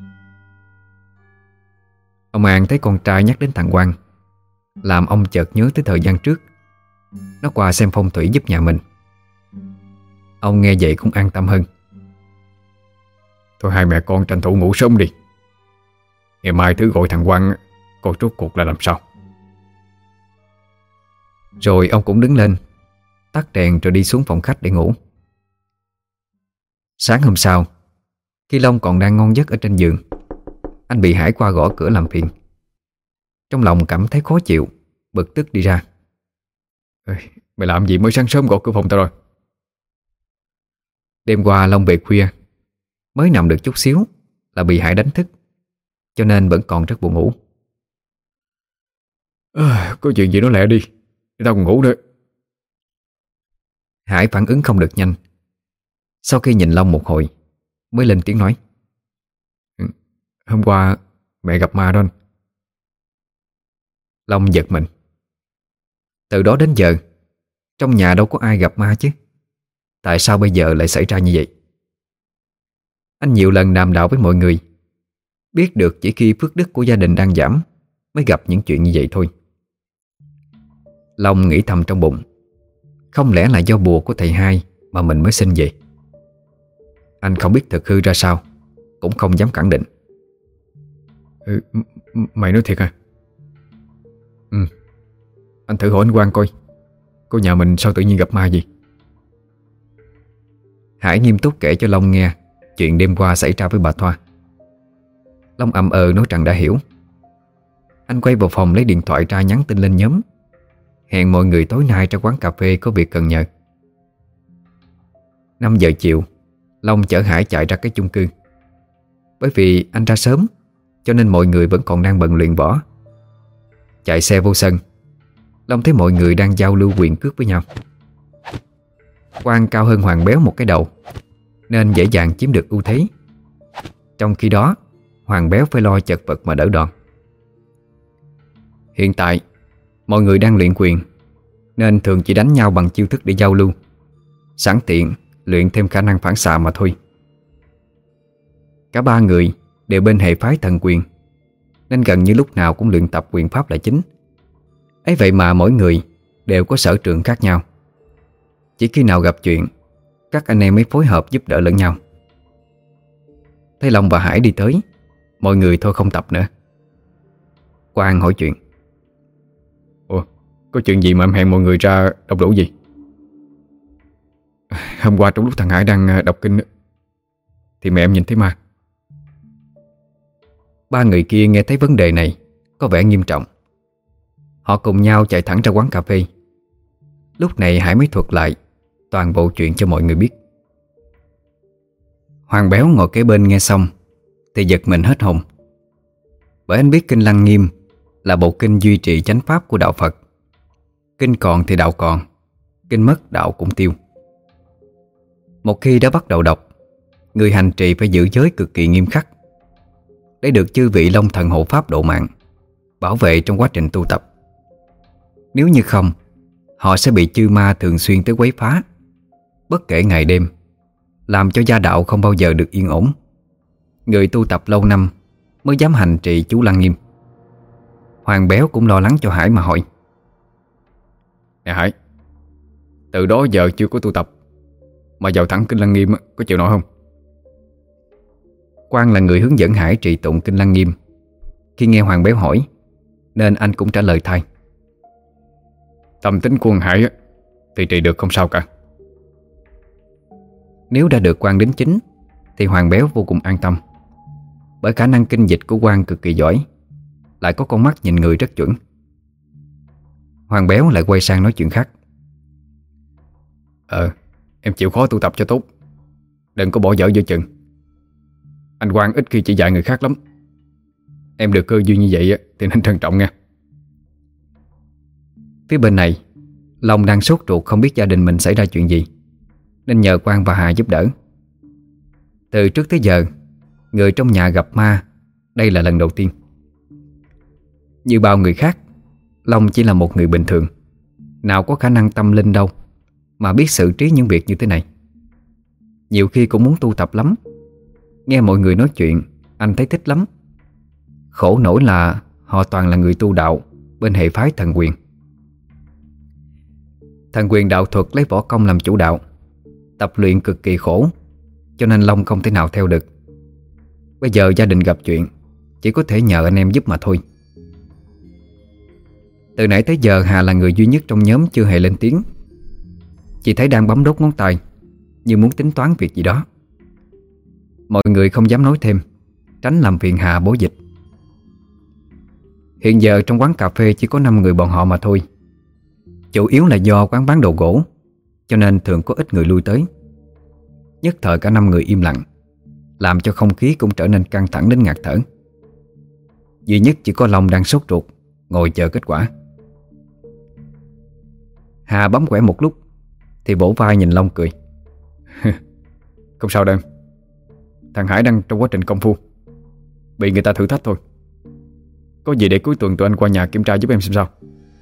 Ông An thấy con trai nhắc đến thằng Quang, làm ông chợt nhớ tới thời gian trước nó qua xem phong thủy giúp nhà mình. Ông nghe vậy cũng an tâm hơn. "Thôi hai mẹ con tranh thủ ngủ sớm đi. Ngày mai thử gọi thằng Quang coi rốt cuộc là làm sao." Rồi ông cũng đứng lên, tắt đèn rồi đi xuống phòng khách để ngủ. Sáng hôm sau, khi Long còn đang ngon giấc ở trên giường, anh bị Hải qua gõ cửa làm phiền. Trong lòng cảm thấy khó chịu, bực tức đi ra. "Ê, mày làm gì mới sáng sớm gõ cửa phòng tao rồi?" Đêm qua Long về khuya, mới nằm được chút xíu là bị Hải đánh thức, cho nên vẫn còn rất buồn ngủ. À, "có chuyện gì nói lẹ đi, để tao còn ngủ nữa." Hải phản ứng không được nhanh. Sau khi nhìn Long một hồi mới lên tiếng nói: "Hôm qua mẹ gặp ma đó anh." Long giật mình. Từ đó đến giờ trong nhà đâu có ai gặp ma chứ, tại sao bây giờ lại xảy ra như vậy? Anh nhiều lần đàm đạo với mọi người, biết được chỉ khi phước đức của gia đình đang giảm mới gặp những chuyện như vậy thôi. Long nghĩ thầm trong bụng, không lẽ là do bùa của thầy hai mà mình mới sinh vậy? Anh không biết thực hư ra sao, cũng không dám khẳng định. Ừ, mày nói thiệt à? Ừ. Anh thử hỏi anh Quang coi, cô nhà mình sao tự nhiên gặp ma gì? Hải nghiêm túc kể cho Long nghe chuyện đêm qua xảy ra với bà Thoa. Long ậm ờ nói rằng đã hiểu. Anh quay vào phòng lấy điện thoại ra nhắn tin lên nhóm, hẹn mọi người tối nay ra quán cà phê có việc cần nhờ. Năm giờ chiều, Long chở Hải chạy ra cái chung cư. Bởi vì anh ra sớm cho nên mọi người vẫn còn đang bận luyện võ. Chạy xe vô sân, Long thấy mọi người đang giao lưu quyền cước với nhau. Quang cao hơn Hoàng Béo một cái đầu nên dễ dàng chiếm được ưu thế. Trong khi đó, Hoàng Béo phải lo chật vật mà đỡ đòn. Hiện tại mọi người đang luyện quyền nên thường chỉ đánh nhau bằng chiêu thức để giao lưu, sẵn tiện luyện thêm khả năng phản xạ mà thôi. Cả ba người đều bên hệ phái thần quyền nên gần như lúc nào cũng luyện tập quyền pháp là chính. Ấy vậy mà mỗi người đều có sở trường khác nhau. Chỉ khi nào gặp chuyện, các anh em mới phối hợp giúp đỡ lẫn nhau. Thấy Long và Hải đi tới, mọi người thôi không tập nữa. Quang hỏi chuyện. Ủa, có chuyện gì mà em hẹn mọi người ra đọc đủ gì? Hôm qua trong lúc thằng Hải đang đọc kinh thì mẹ em nhìn thấy ma. Ba người kia nghe thấy vấn đề này có vẻ nghiêm trọng. Họ cùng nhau chạy thẳng ra quán cà phê. Lúc này Hải mới thuật lại toàn bộ chuyện cho mọi người biết. Hoàng Béo ngồi kế bên nghe xong thì giật mình hết hồn. Bởi anh biết kinh Lăng Nghiêm là bộ kinh duy trì chánh pháp của đạo Phật. Kinh còn thì đạo còn, kinh mất đạo cũng tiêu. Một khi đã bắt đầu đọc, người hành trì phải giữ giới cực kỳ nghiêm khắc để được chư vị Long Thần hộ pháp độ mạng, bảo vệ trong quá trình tu tập. Nếu như không, họ sẽ bị chư ma thường xuyên tới quấy phá, bất kể ngày đêm, làm cho gia đạo không bao giờ được yên ổn. Người tu tập lâu năm mới dám hành trì chú Lăng Nghiêm. Hoàng Béo cũng lo lắng cho Hải mà hỏi. Nè Hải, từ đó giờ chưa có tu tập mà vào thẳng kinh Lăng Nghiêm có chịu nổi không? Quang là người hướng dẫn Hải trì tụng kinh Lăng Nghiêm. Khi nghe Hoàng Béo hỏi nên anh cũng trả lời thay. Tâm tính của Hải thì trì được không sao cả. Nếu đã được Quang đính chính thì Hoàng Béo vô cùng an tâm. Bởi khả năng kinh dịch của Quang cực kỳ giỏi, lại có con mắt nhìn người rất chuẩn. Hoàng Béo lại quay sang nói chuyện khác. Ờ, em chịu khó tu tập cho tốt, đừng có bỏ dở giữa chừng. Anh Quang ít khi chỉ dạy người khác lắm. Em được cơ duyên như vậy thì nên trân trọng nha. Phía bên này, Long đang sốt ruột không biết gia đình mình xảy ra chuyện gì, nên nhờ Quang và Hà giúp đỡ. Từ trước tới giờ, người trong nhà gặp ma đây là lần đầu tiên. Như bao người khác, Long chỉ là một người bình thường, nào có khả năng tâm linh đâu mà biết xử trí những việc như thế này. Nhiều khi cũng muốn tu tập lắm. Nghe mọi người nói chuyện, anh thấy thích lắm. Khổ nỗi là họ toàn là người tu đạo bên hệ phái thần quyền. Thần quyền đạo thuật lấy võ công làm chủ đạo, tập luyện cực kỳ khổ, cho nên Long không thể nào theo được. Bây giờ gia đình gặp chuyện, chỉ có thể nhờ anh em giúp mà thôi. Từ nãy tới giờ Hà là người duy nhất trong nhóm chưa hề lên tiếng. Chị thấy đang bấm đốt ngón tay, như muốn tính toán việc gì đó. Mọi người không dám nói thêm, tránh làm phiền Hà bố dịch. Hiện giờ trong quán cà phê chỉ có năm người bọn họ mà thôi. Chủ yếu là do quán bán đồ gỗ, cho nên thường có ít người lui tới. Nhất thời cả năm người im lặng, làm cho không khí cũng trở nên căng thẳng đến ngạt thở. Duy nhất chỉ có Long đang sốt ruột, ngồi chờ kết quả. Hà bấm quẻ một lúc thì vỗ vai nhìn Long cười. Không sao đâu em. Thằng Hải đang trong quá trình công phu, bị người ta thử thách thôi. Có gì để cuối tuần tụi anh qua nhà kiểm tra giúp em xem sao.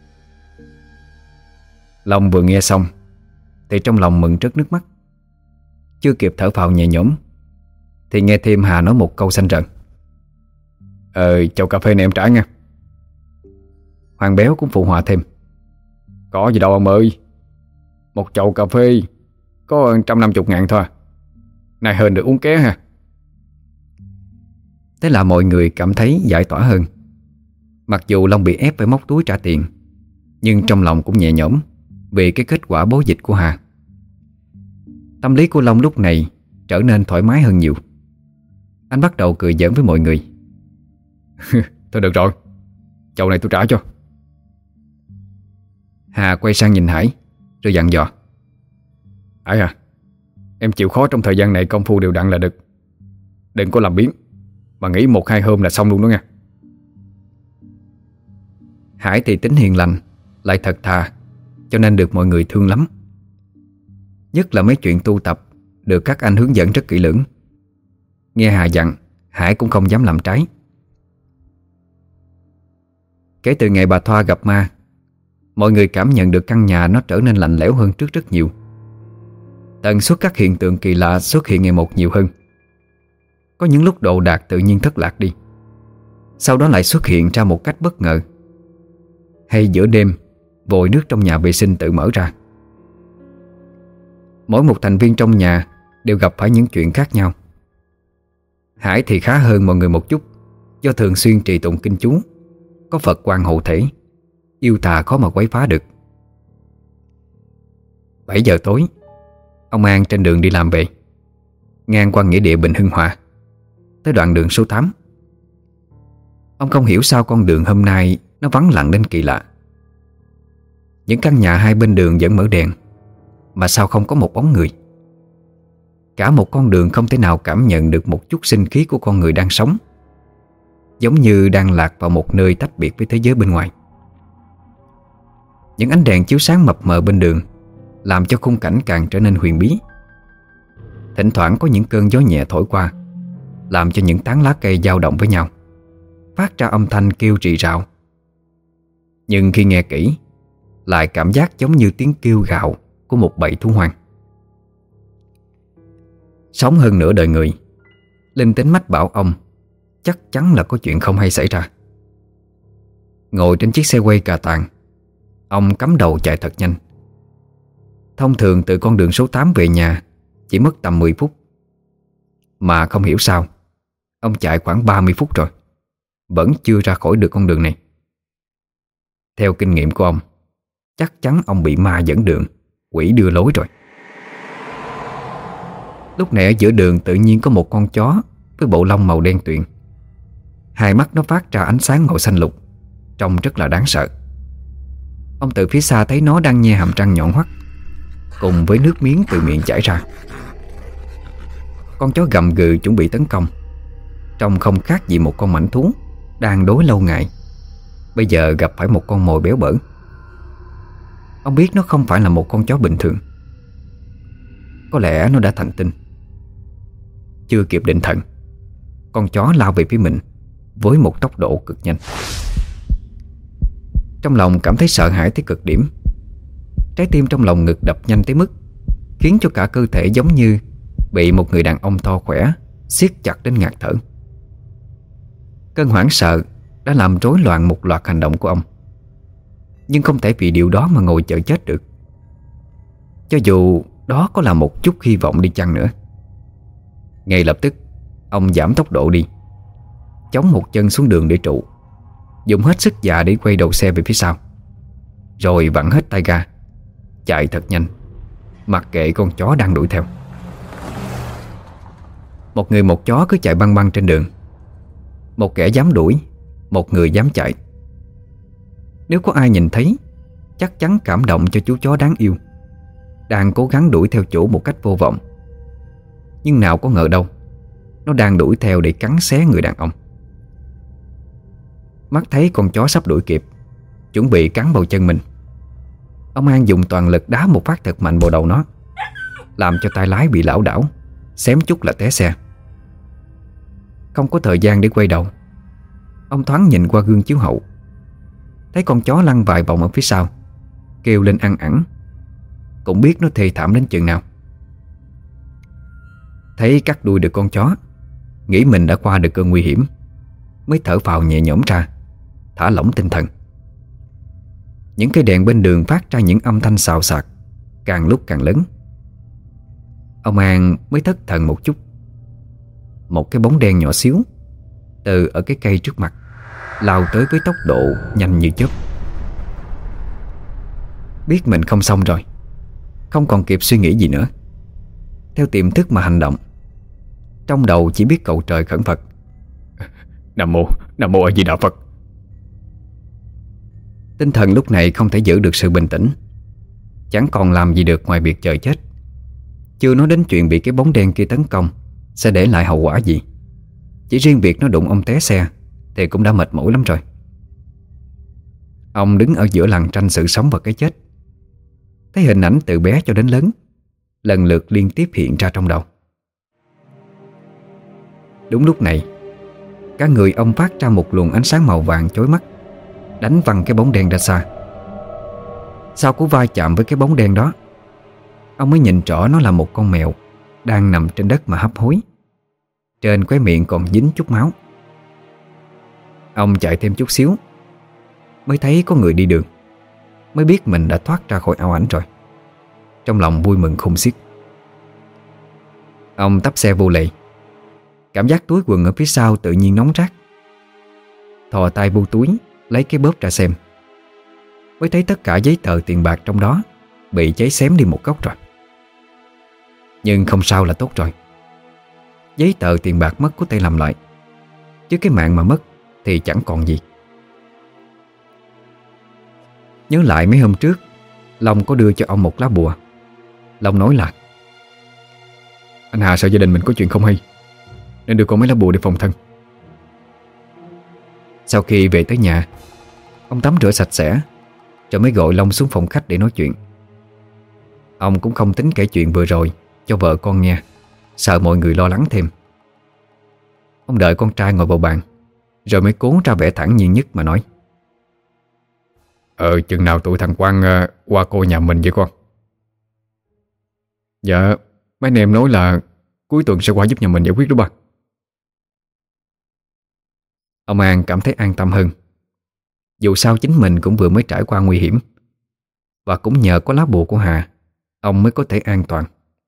Long vừa nghe xong thì trong lòng mừng rớt nước mắt. Chưa kịp thở phào nhẹ nhõm thì nghe thêm Hà nói một câu xanh rợn. Ờ, chầu cà phê này em trả nha. Hoàng Béo cũng phụ họa thêm. Có gì đâu ông ơi, một chầu cà phê có một trăm năm mươi ngàn thôi. Này hên được uống ké ha. Thế là mọi người cảm thấy giải tỏa hơn. Mặc dù Long bị ép phải móc túi trả tiền, nhưng trong lòng cũng nhẹ nhõm vì cái kết quả bố dịch của Hà. Tâm lý của Long lúc này trở nên thoải mái hơn nhiều. Anh bắt đầu cười giỡn với mọi người, Thôi được rồi, chầu này tôi trả cho. Hà quay sang nhìn Hải rồi dặn dò: Hải à, em chịu khó trong thời gian này công phu đều đặn là được. Đừng có làm biếng, mà nghỉ một hai hôm là xong luôn đó nha. Hải thì tính hiền lành, lại thật thà, cho nên được mọi người thương lắm. Nhất là mấy chuyện tu tập được các anh hướng dẫn rất kỹ lưỡng. Nghe Hà dặn, Hải cũng không dám làm trái. Kể từ ngày bà Thoa gặp ma, mọi người cảm nhận được căn nhà nó trở nên lạnh lẽo hơn trước rất nhiều. Tần suất các hiện tượng kỳ lạ xuất hiện ngày một nhiều hơn. Có những lúc đồ đạc tự nhiên thất lạc đi, sau đó lại xuất hiện ra một cách bất ngờ. Hay giữa đêm, vòi nước trong nhà vệ sinh tự mở ra. Mỗi một thành viên trong nhà đều gặp phải những chuyện khác nhau. Hải thì khá hơn mọi người một chút, do thường xuyên trì tụng kinh chú, có Phật quan hộ thể, yêu tà khó mà quấy phá được. Bảy giờ tối, ông An trên đường đi làm về, ngang qua nghĩa địa Bình Hưng Hòa, tới đoạn đường số tám. Ông không hiểu sao con đường hôm nay nó vắng lặng đến kỳ lạ. Những căn nhà hai bên đường vẫn mở đèn, mà sao không có một bóng người. Cả một con đường không thể nào cảm nhận được một chút sinh khí của con người đang sống, giống như đang lạc vào một nơi tách biệt với thế giới bên ngoài. Những ánh đèn chiếu sáng mập mờ bên đường làm cho khung cảnh càng trở nên huyền bí. Thỉnh thoảng có những cơn gió nhẹ thổi qua, làm cho những tán lá cây dao động với nhau, phát ra âm thanh kêu rì rào. Nhưng khi nghe kỹ, lại cảm giác giống như tiếng kêu gào của một bầy thú hoang. Sống hơn nửa đời người, linh tính mách bảo ông chắc chắn là có chuyện không hay xảy ra. Ngồi trên chiếc xe quay cà tàng, ông cắm đầu chạy thật nhanh. Thông thường từ con đường số tám về nhà chỉ mất tầm mười phút, mà không hiểu sao ông chạy khoảng ba mươi phút rồi, vẫn chưa ra khỏi được con đường này. Theo kinh nghiệm của ông, chắc chắn ông bị ma dẫn đường, quỷ đưa lối rồi. Lúc này ở giữa đường tự nhiên có một con chó với bộ lông màu đen tuyền. Hai mắt nó phát ra ánh sáng màu xanh lục, trông rất là đáng sợ. Ông từ phía xa thấy nó đang nhe hàm răng nhọn hoắt, cùng với nước miếng từ miệng chảy ra. Con chó gầm gừ chuẩn bị tấn công, trông không khác gì một con mãnh thú đang đói lâu ngày, bây giờ gặp phải một con mồi béo bở. Ông biết nó không phải là một con chó bình thường. Có lẽ nó đã thành tinh. Chưa kịp định thần, con chó lao về phía mình với một tốc độ cực nhanh. Trong lòng cảm thấy sợ hãi tới cực điểm. Trái tim trong lòng ngực đập nhanh tới mức khiến cho cả cơ thể giống như bị một người đàn ông to khỏe siết chặt đến ngạt thở. Cơn hoảng sợ đã làm rối loạn một loạt hành động của ông, nhưng không thể vì điều đó mà ngồi chờ chết được, cho dù đó có là một chút hy vọng đi chăng nữa. Ngay lập tức, ông giảm tốc độ đi, chống một chân xuống đường để trụ, dùng hết sức dạ để quay đầu xe về phía sau, rồi vặn hết tay ga, chạy thật nhanh, mặc kệ con chó đang đuổi theo. Một người một chó cứ chạy băng băng trên đường. Một kẻ dám đuổi, một người dám chạy. Nếu có ai nhìn thấy, chắc chắn cảm động cho chú chó đáng yêu, đang cố gắng đuổi theo chủ một cách vô vọng. Nhưng nào có ngờ đâu, nó đang đuổi theo để cắn xé người đàn ông. Mắt thấy con chó sắp đuổi kịp, chuẩn bị cắn vào chân mình, ông An dùng toàn lực đá một phát thật mạnh vào đầu nó, làm cho tay lái bị lảo đảo, xém chút là té xe. Không có thời gian để quay đầu, ông thoáng nhìn qua gương chiếu hậu, thấy con chó lăn vài vòng ở phía sau, kêu lên ăn ẳng, cũng biết nó thê thảm đến chừng nào. Thấy cắt đuôi được con chó, nghĩ mình đã qua được cơn nguy hiểm, mới thở phào nhẹ nhõm ra, thả lỏng tinh thần. Những cây đèn bên đường phát ra những âm thanh xào xạc, càng lúc càng lớn. Ông An mới thất thần một chút. Một cái bóng đen nhỏ xíu từ ở cái cây trước mặt lao tới với tốc độ nhanh như chớp. Biết mình không xong rồi, không còn kịp suy nghĩ gì nữa, theo tiềm thức mà hành động. Trong đầu chỉ biết cầu trời khẩn Phật: Nam mô, Nam Mô A Di Đà Phật. Tinh thần lúc này không thể giữ được sự bình tĩnh, chẳng còn làm gì được ngoài việc chờ chết. Chưa nói đến chuyện bị cái bóng đen kia tấn công sẽ để lại hậu quả gì. Chỉ riêng việc nó đụng ông té xe thì cũng đã mệt mỏi lắm rồi. Ông đứng ở giữa làng tranh sự sống và cái chết, thấy hình ảnh từ bé cho đến lớn lần lượt liên tiếp hiện ra trong đầu. Đúng lúc này, cả người ông phát ra một luồng ánh sáng màu vàng chói mắt, đánh văng cái bóng đen ra xa. Sau cú va chạm với cái bóng đen đó, ông mới nhìn rõ nó là một con mèo đang nằm trên đất mà hấp hối. Trên khóe miệng còn dính chút máu. Ông chạy thêm chút xíu mới thấy có người đi đường, mới biết mình đã thoát ra khỏi ảo ảnh rồi. Trong lòng vui mừng khôn xiết. Ông tấp xe vô lệ. Cảm giác túi quần ở phía sau tự nhiên nóng rát. Thò tay vô túi lấy cái bóp ra xem, mới thấy tất cả giấy tờ tiền bạc trong đó bị cháy xém đi một góc rồi. Nhưng không sao là tốt rồi. Giấy tờ tiền bạc mất có thể làm lại, chứ cái mạng mà mất thì chẳng còn gì. Nhớ lại mấy hôm trước Long có đưa cho ông một lá bùa. Long nói là: anh Hà sợ gia đình mình có chuyện không hay, nên đưa con mấy lá bùa để phòng thân. Sau khi về tới nhà, ông tắm rửa sạch sẽ rồi mới gọi Long xuống phòng khách để nói chuyện. Ông cũng không tính kể chuyện vừa rồi cho vợ con nghe, sợ mọi người lo lắng thêm. Ông đợi con trai ngồi vào bàn rồi mới cố ra vẻ thản nhiên nhất mà nói: Ờ chừng nào tụi thằng Quang uh, qua cô nhà mình vậy con? Dạ mấy anh em nói là cuối tuần sẽ qua giúp nhà mình giải quyết đó ba. Ông An cảm thấy an tâm hơn. Dù sao chính mình cũng vừa mới trải qua nguy hiểm, và cũng nhờ có lá bùa của Hà, ông mới có thể an toàn.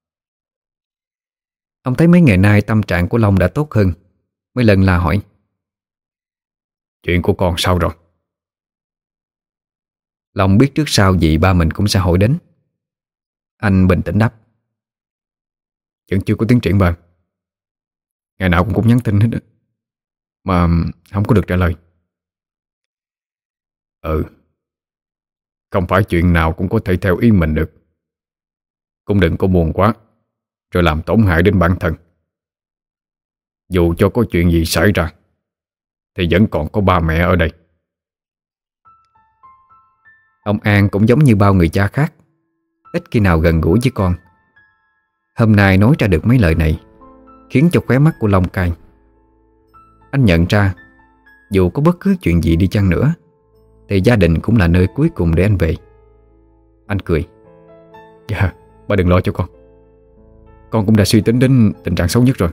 Ông thấy mấy ngày nay tâm trạng của Long đã tốt hơn, mới lần la hỏi: Chuyện của con sao rồi? Long biết trước sau gì ba mình cũng sẽ hỏi đến. Anh bình tĩnh đáp: Vẫn chưa có tiến triển ba. Ngày nào cũng cũng nhắn tin hết đó, mà không có được trả lời. Ừ, không phải chuyện nào cũng có thể theo ý mình được. Cũng đừng có buồn quá rồi làm tổn hại đến bản thân. Dù cho có chuyện gì xảy ra thì vẫn còn có ba mẹ ở đây. Ông An cũng giống như bao người cha khác, ít khi nào gần gũi với con. Hôm nay nói ra được mấy lời này khiến cho khóe mắt của Long cay. Anh nhận ra dù có bất cứ chuyện gì đi chăng nữa thì gia đình cũng là nơi cuối cùng để anh về. Anh cười: Dạ, ba đừng lo cho con. Con cũng đã suy tính đến tình trạng xấu nhất rồi.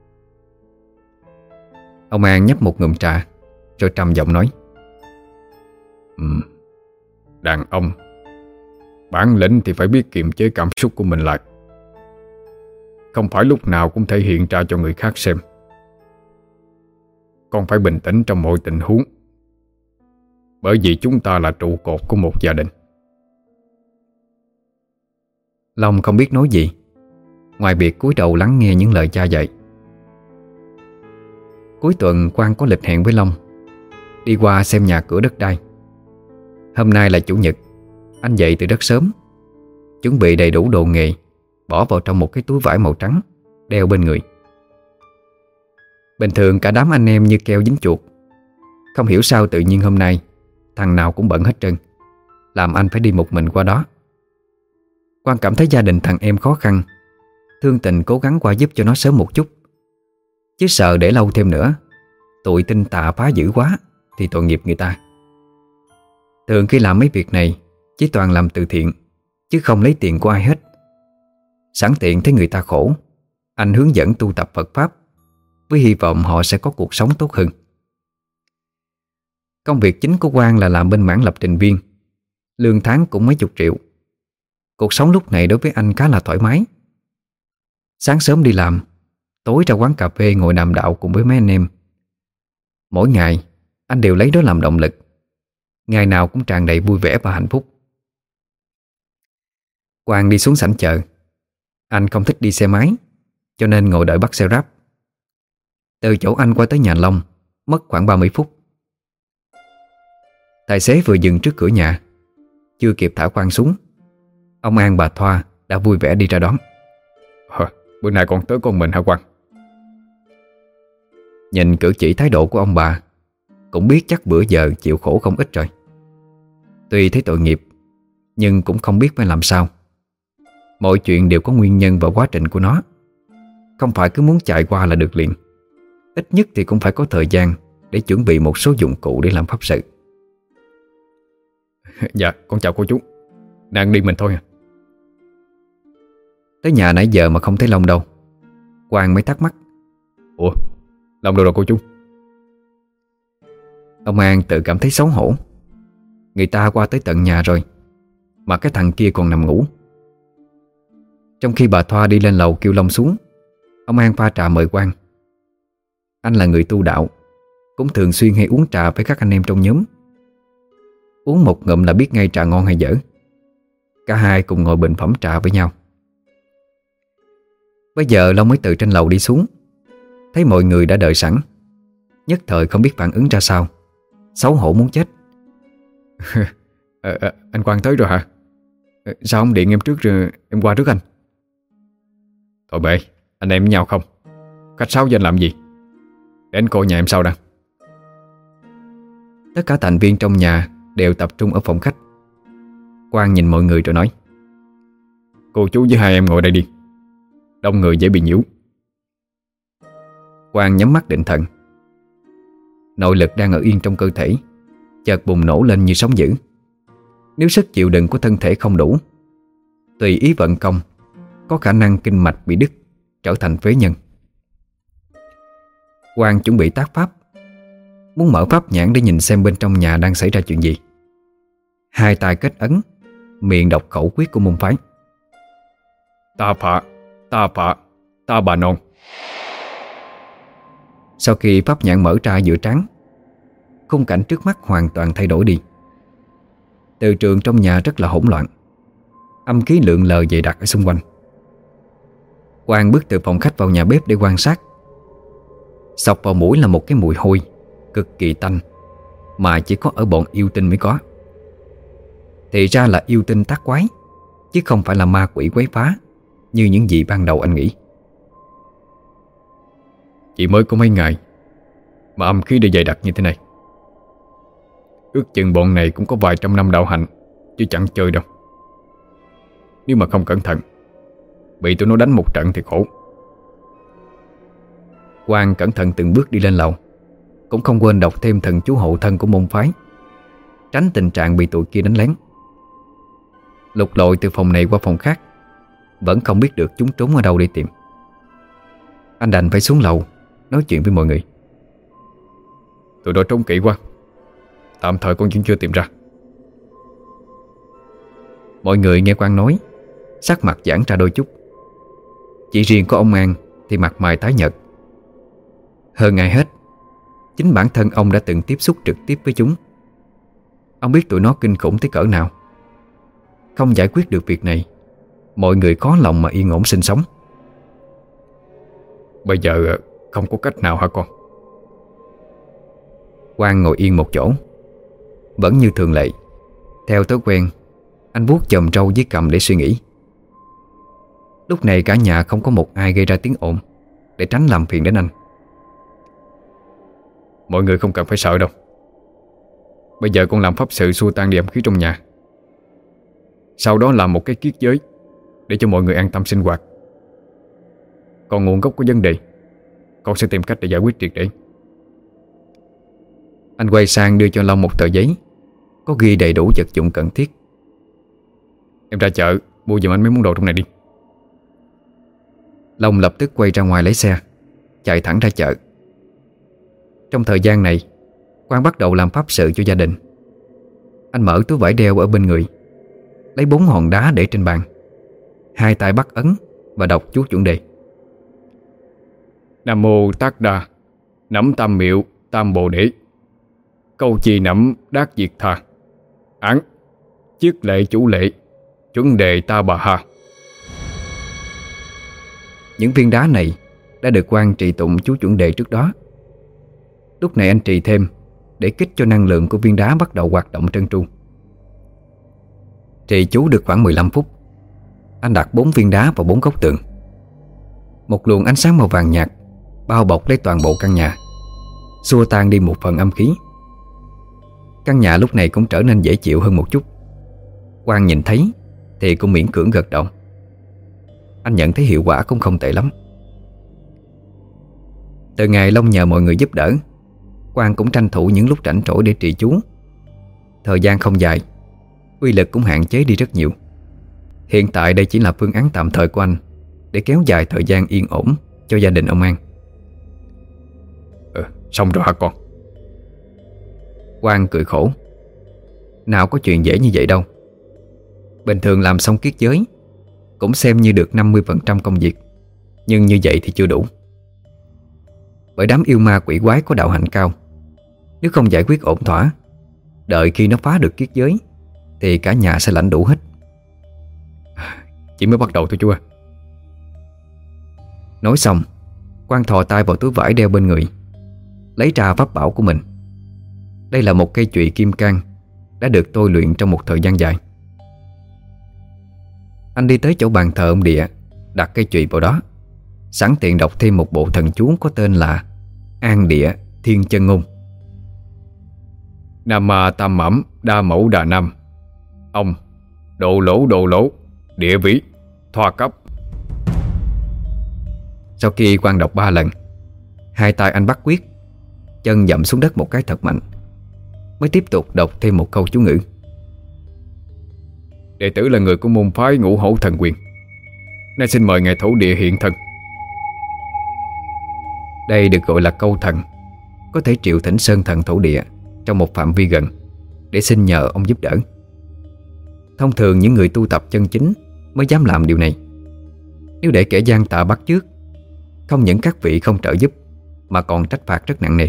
Ông An nhấp một ngụm trà rồi trầm giọng nói: ừ, Đàn ông bản lĩnh thì phải biết kiềm chế cảm xúc của mình lại. Không phải lúc nào cũng thể hiện ra cho người khác xem. Con phải bình tĩnh trong mọi tình huống, bởi vì chúng ta là trụ cột của một gia đình. Long không biết nói gì ngoài việc cúi đầu lắng nghe những lời cha dạy. Cuối tuần Quang có lịch hẹn với Long đi qua xem nhà cửa đất đai. Hôm nay là chủ nhật, anh dậy từ rất sớm, chuẩn bị đầy đủ đồ nghề, bỏ vào trong một cái túi vải màu trắng đeo bên người. Bình thường cả đám anh em như keo dính chuột, không hiểu sao tự nhiên hôm nay thằng nào cũng bận hết trơn, làm anh phải đi một mình qua đó. Quang cảm thấy gia đình thằng em khó khăn, thương tình cố gắng qua giúp cho nó sớm một chút, chứ sợ để lâu thêm nữa tụi tinh tà phá dữ quá thì tội nghiệp người ta. Thường khi làm mấy việc này chỉ toàn làm từ thiện, chứ không lấy tiền của ai hết. Sẵn tiện thấy người ta khổ, anh hướng dẫn tu tập Phật Pháp, với hy vọng họ sẽ có cuộc sống tốt hơn. Công việc chính của Quang là làm bên mảng lập trình viên, lương tháng cũng mấy chục triệu. Cuộc sống lúc này đối với anh khá là thoải mái. Sáng sớm đi làm, tối ra quán cà phê ngồi đàm đạo cùng với mấy anh em. Mỗi ngày anh đều lấy đó làm động lực, ngày nào cũng tràn đầy vui vẻ và hạnh phúc. Quang đi xuống sảnh chợ. Anh không thích đi xe máy, cho nên ngồi đợi bắt xe Grab. Từ chỗ anh qua tới nhà Long Mất khoảng ba mươi phút. Tài xế vừa dừng trước cửa nhà, chưa kịp thả Quang xuống, ông An bà Thoa đã vui vẻ đi ra đón. Hờ, bữa nay còn tới con mình hả Quang? Nhìn cử chỉ thái độ của ông bà, cũng biết chắc bữa giờ chịu khổ không ít rồi. Tuy thấy tội nghiệp, nhưng cũng không biết phải làm sao. Mọi chuyện đều có nguyên nhân và quá trình của nó. Không phải cứ muốn chạy qua là được liền. Ít nhất thì cũng phải có thời gian để chuẩn bị một số dụng cụ để làm pháp sự. Dạ, con chào cô chú. Đang đi mình thôi à? Tới nhà nãy giờ mà không thấy Long đâu. Quang mới thắc mắc. Ủa, Long đâu rồi cô chú? Ông An tự cảm thấy xấu hổ. Người ta qua tới tận nhà rồi mà cái thằng kia còn nằm ngủ. Trong khi bà Thoa đi lên lầu kêu Long xuống, ông An pha trà mời Quang. Anh là người tu đạo, cũng thường xuyên hay uống trà với các anh em trong nhóm. Uống một ngụm là biết ngay trà ngon hay dở. Cả hai cùng ngồi bình phẩm trà với nhau. Bây giờ Long mới từ trên lầu đi xuống, thấy mọi người đã đợi sẵn. Nhất thời không biết phản ứng ra sao, xấu hổ muốn chết. à, à, Anh Quang tới rồi hả? À, sao không điện em trước rồi em qua trước anh? Thôi bệ, anh em với nhau không? Khách sáo danh làm gì? Để anh coi nhà em sau đã. Tất cả thành viên trong nhà đều tập trung ở phòng khách. Quang nhìn mọi người rồi nói. Cô chú với hai em ngồi đây đi, đông người dễ bị nhiễu. Quang nhắm mắt định thần. Nội lực đang ở yên trong cơ thể chợt bùng nổ lên như sóng dữ. Nếu sức chịu đựng của thân thể không đủ, tùy ý vận công, có khả năng kinh mạch bị đứt, trở thành phế nhân. Quang chuẩn bị tác pháp, muốn mở pháp nhãn để nhìn xem bên trong nhà đang xảy ra chuyện gì. Hai tay kết ấn, miệng đọc khẩu quyết của môn phái. Ta phạ, ta phạ, ta bà non. Sau khi pháp nhãn mở ra giữa trán, khung cảnh trước mắt hoàn toàn thay đổi đi. Từ trường trong nhà rất là hỗn loạn, âm khí lượn lờ dày đặc ở xung quanh. Quang bước từ phòng khách vào nhà bếp để quan sát. Xộc vào mũi là một cái mùi hôi cực kỳ tanh, mà chỉ có ở bọn yêu tinh mới có. Thì ra là yêu tinh tác quái, chứ không phải là ma quỷ quấy phá như những gì ban đầu anh nghĩ. Chỉ mới có mấy ngày mà âm khí đã dày đặc như thế này. Ước chừng bọn này cũng có vài trăm năm đạo hạnh, chứ chẳng chơi đâu. Nếu mà không cẩn thận, bị tụi nó đánh một trận thì khổ. Quang cẩn thận từng bước đi lên lầu, cũng không quên đọc thêm thần chú hộ thân của môn phái, tránh tình trạng bị tụi kia đánh lén. Lục lội từ phòng này qua phòng khác, vẫn không biết được chúng trốn ở đâu để tìm. Anh đành phải xuống lầu nói chuyện với mọi người. Tụi nó trốn kỹ quá, tạm thời con vẫn chưa tìm ra. Mọi người nghe Quang nói, sắc mặt giãn ra đôi chút. Chỉ riêng có ông An thì mặt mày tái nhợt. Hơn ai hết, chính bản thân ông đã từng tiếp xúc trực tiếp với chúng. Ông biết tụi nó kinh khủng tới cỡ nào. Không giải quyết được việc này, mọi người khó lòng mà yên ổn sinh sống. Bây giờ không có cách nào hả con? Quang ngồi yên một chỗ, vẫn như thường lệ. Theo thói quen, anh vuốt chòm râu dưới cằm để suy nghĩ. Lúc này cả nhà không có một ai gây ra tiếng ồn, để tránh làm phiền đến anh. Mọi người không cần phải sợ đâu. Bây giờ con làm pháp sự xua tan đi âm khí trong nhà, sau đó làm một cái kiết giới để cho mọi người an tâm sinh hoạt. Còn nguồn gốc của vấn đề, con sẽ tìm cách để giải quyết triệt để. Anh quay sang đưa cho Long một tờ giấy có ghi đầy đủ vật dụng cần thiết. Em ra chợ mua giùm anh mấy món đồ trong này đi. Long lập tức quay ra ngoài lấy xe, chạy thẳng ra chợ. Trong thời gian này, Quang bắt đầu làm pháp sự cho gia đình. Anh mở túi vải đeo ở bên người, lấy bốn hòn đá để trên bàn, hai tay bắt ấn và đọc chú chuẩn đề. Nam mô Tát Đa, nắm tam miệu tam bồ đế, câu chi nắm đát diệt tha, án chiết lệ chủ lệ, chuẩn đề ta bà ha. Những viên đá này đã được Quang trì tụng chú chuẩn đề trước đó. Lúc này anh trì thêm để kích cho năng lượng của viên đá bắt đầu hoạt động trơn tru. Trì chú được khoảng mười lăm phút. Anh đặt bốn viên đá vào bốn góc tường. Một luồng ánh sáng màu vàng nhạt bao bọc lấy toàn bộ căn nhà, xua tan đi một phần âm khí. Căn nhà lúc này cũng trở nên dễ chịu hơn một chút. Quang nhìn thấy thì cũng miễn cưỡng gật đầu. Anh nhận thấy hiệu quả cũng không tệ lắm. Từ ngày Long nhờ mọi người giúp đỡ, Quang cũng tranh thủ những lúc rảnh rỗi để trì chú. Thời gian không dài, uy lực cũng hạn chế đi rất nhiều. Hiện tại đây chỉ là phương án tạm thời của anh để kéo dài thời gian yên ổn cho gia đình ông An. Ừ, xong rồi hả con? Quang cười khổ. Nào có chuyện dễ như vậy đâu. Bình thường làm xong kiết giới cũng xem như được năm mươi phần trăm công việc, nhưng như vậy thì chưa đủ. Bởi đám yêu ma quỷ quái có đạo hạnh cao, nếu không giải quyết ổn thỏa, đợi khi nó phá được kiết giới thì cả nhà sẽ lãnh đủ hết. Chỉ mới bắt đầu thôi chú à. Nói xong, Quang thò tay vào túi vải đeo bên người, lấy ra pháp bảo của mình. Đây là một cây chùy kim cang đã được tôi luyện trong một thời gian dài. Anh đi tới chỗ bàn thờ ông địa, đặt cây chùy vào đó, sẵn tiện đọc thêm một bộ thần chú có tên là An Địa Thiên Chân Ngôn. Nam Ma Tam Mẫm Đa Mẫu Đà Nam, ông độ lỗ độ lỗ, địa vĩ thoa cấp. Sau khi Quang đọc ba lần, hai tay anh bắt quyết, chân dậm xuống đất một cái thật mạnh, mới tiếp tục đọc thêm một câu chú ngữ. Đệ tử là người của môn phái Ngũ Hổ Thần Quyền, nay xin mời ngài thổ địa hiện thân. Đây được gọi là câu thần, có thể triệu thỉnh sơn thần thổ địa trong một phạm vi gần để xin nhờ ông giúp đỡ. Thông thường những người tu tập chân chính mới dám làm điều này. Nếu để kẻ gian tà bắt chước, không những các vị không trợ giúp mà còn trách phạt rất nặng nề.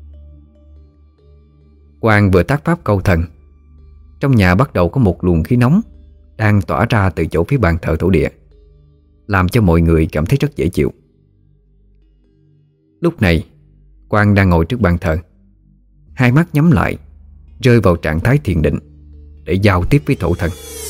Quang vừa tác pháp câu thần, trong nhà bắt đầu có một luồng khí nóng đang tỏa ra từ chỗ phía bàn thờ thổ địa, làm cho mọi người cảm thấy rất dễ chịu. Lúc này Quang đang ngồi trước bàn thờ, hai mắt nhắm lại, rơi vào trạng thái thiền định để giao tiếp với thổ thần.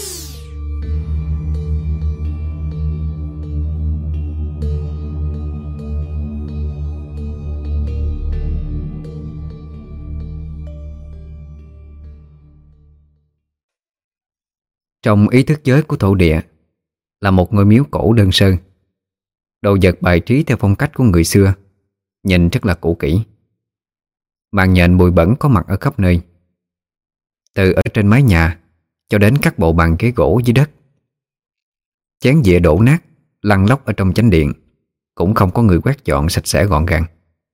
Trong ý thức giới của thổ địa là một ngôi miếu cổ đơn sơ. Đồ vật bài trí theo phong cách của người xưa, nhìn rất là cũ kỹ. Màn nhện bụi bẩn có mặt ở khắp nơi, từ ở trên mái nhà cho đến các bộ bàn ghế gỗ dưới đất. Chén dĩa đổ nát lăn lóc ở trong chánh điện, cũng không có người quét dọn sạch sẽ gọn gàng.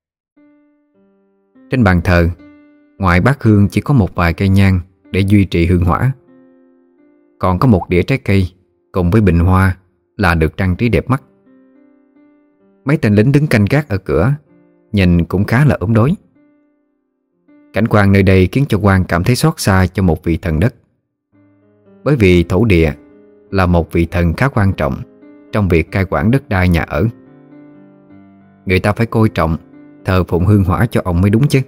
Trên bàn thờ, ngoài bát hương chỉ có một vài cây nhang để duy trì hương hỏa. Còn có một đĩa trái cây cùng với bình hoa là được trang trí đẹp mắt. Mấy tên lính đứng canh gác ở cửa, nhìn cũng khá là ốm đói. Cảnh quan nơi đây khiến cho Quang cảm thấy xót xa cho một vị thần đất. Bởi vì thổ địa là một vị thần khá quan trọng trong việc cai quản đất đai nhà ở. Người ta phải coi trọng, thờ phụng hương hỏa cho ông mới đúng chứ.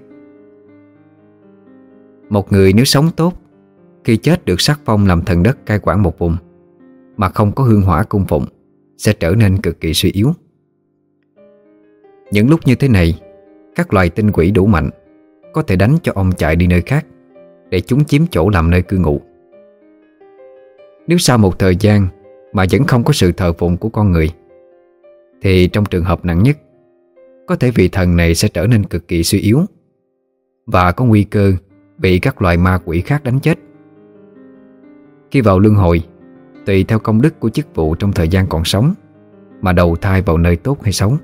Một người nếu sống tốt, khi chết được sắc phong làm thần đất cai quản một vùng mà không có hương hỏa cung phụng, sẽ trở nên cực kỳ suy yếu. Những lúc như thế này, các loài tinh quỷ đủ mạnh có thể đánh cho ông chạy đi nơi khác để chúng chiếm chỗ làm nơi cư ngụ. Nếu sau một thời gian mà vẫn không có sự thờ phụng của con người, thì trong trường hợp nặng nhất, có thể vị thần này sẽ trở nên cực kỳ suy yếu và có nguy cơ bị các loài ma quỷ khác đánh chết. Khi vào luân hồi, tùy theo công đức của chức vụ trong thời gian còn sống mà đầu thai vào nơi tốt hay xấu.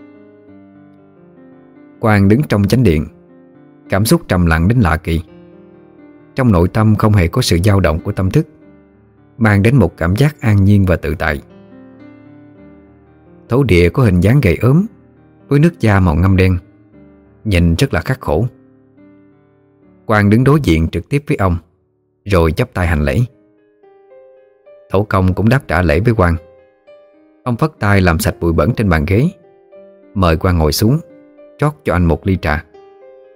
Quang đứng trong chánh điện, cảm xúc trầm lặng đến lạ kỳ. Trong nội tâm không hề có sự dao động của tâm thức, mang đến một cảm giác an nhiên và tự tại. Thổ địa có hình dáng gầy ốm, với nước da màu ngăm đen, nhìn rất là khắc khổ. Quang đứng đối diện trực tiếp với ông, rồi chắp tay hành lễ. Thổ công cũng đáp trả lễ với Quang. Ông phất tay làm sạch bụi bẩn trên bàn ghế, mời Quang ngồi xuống, rót cho anh một ly trà.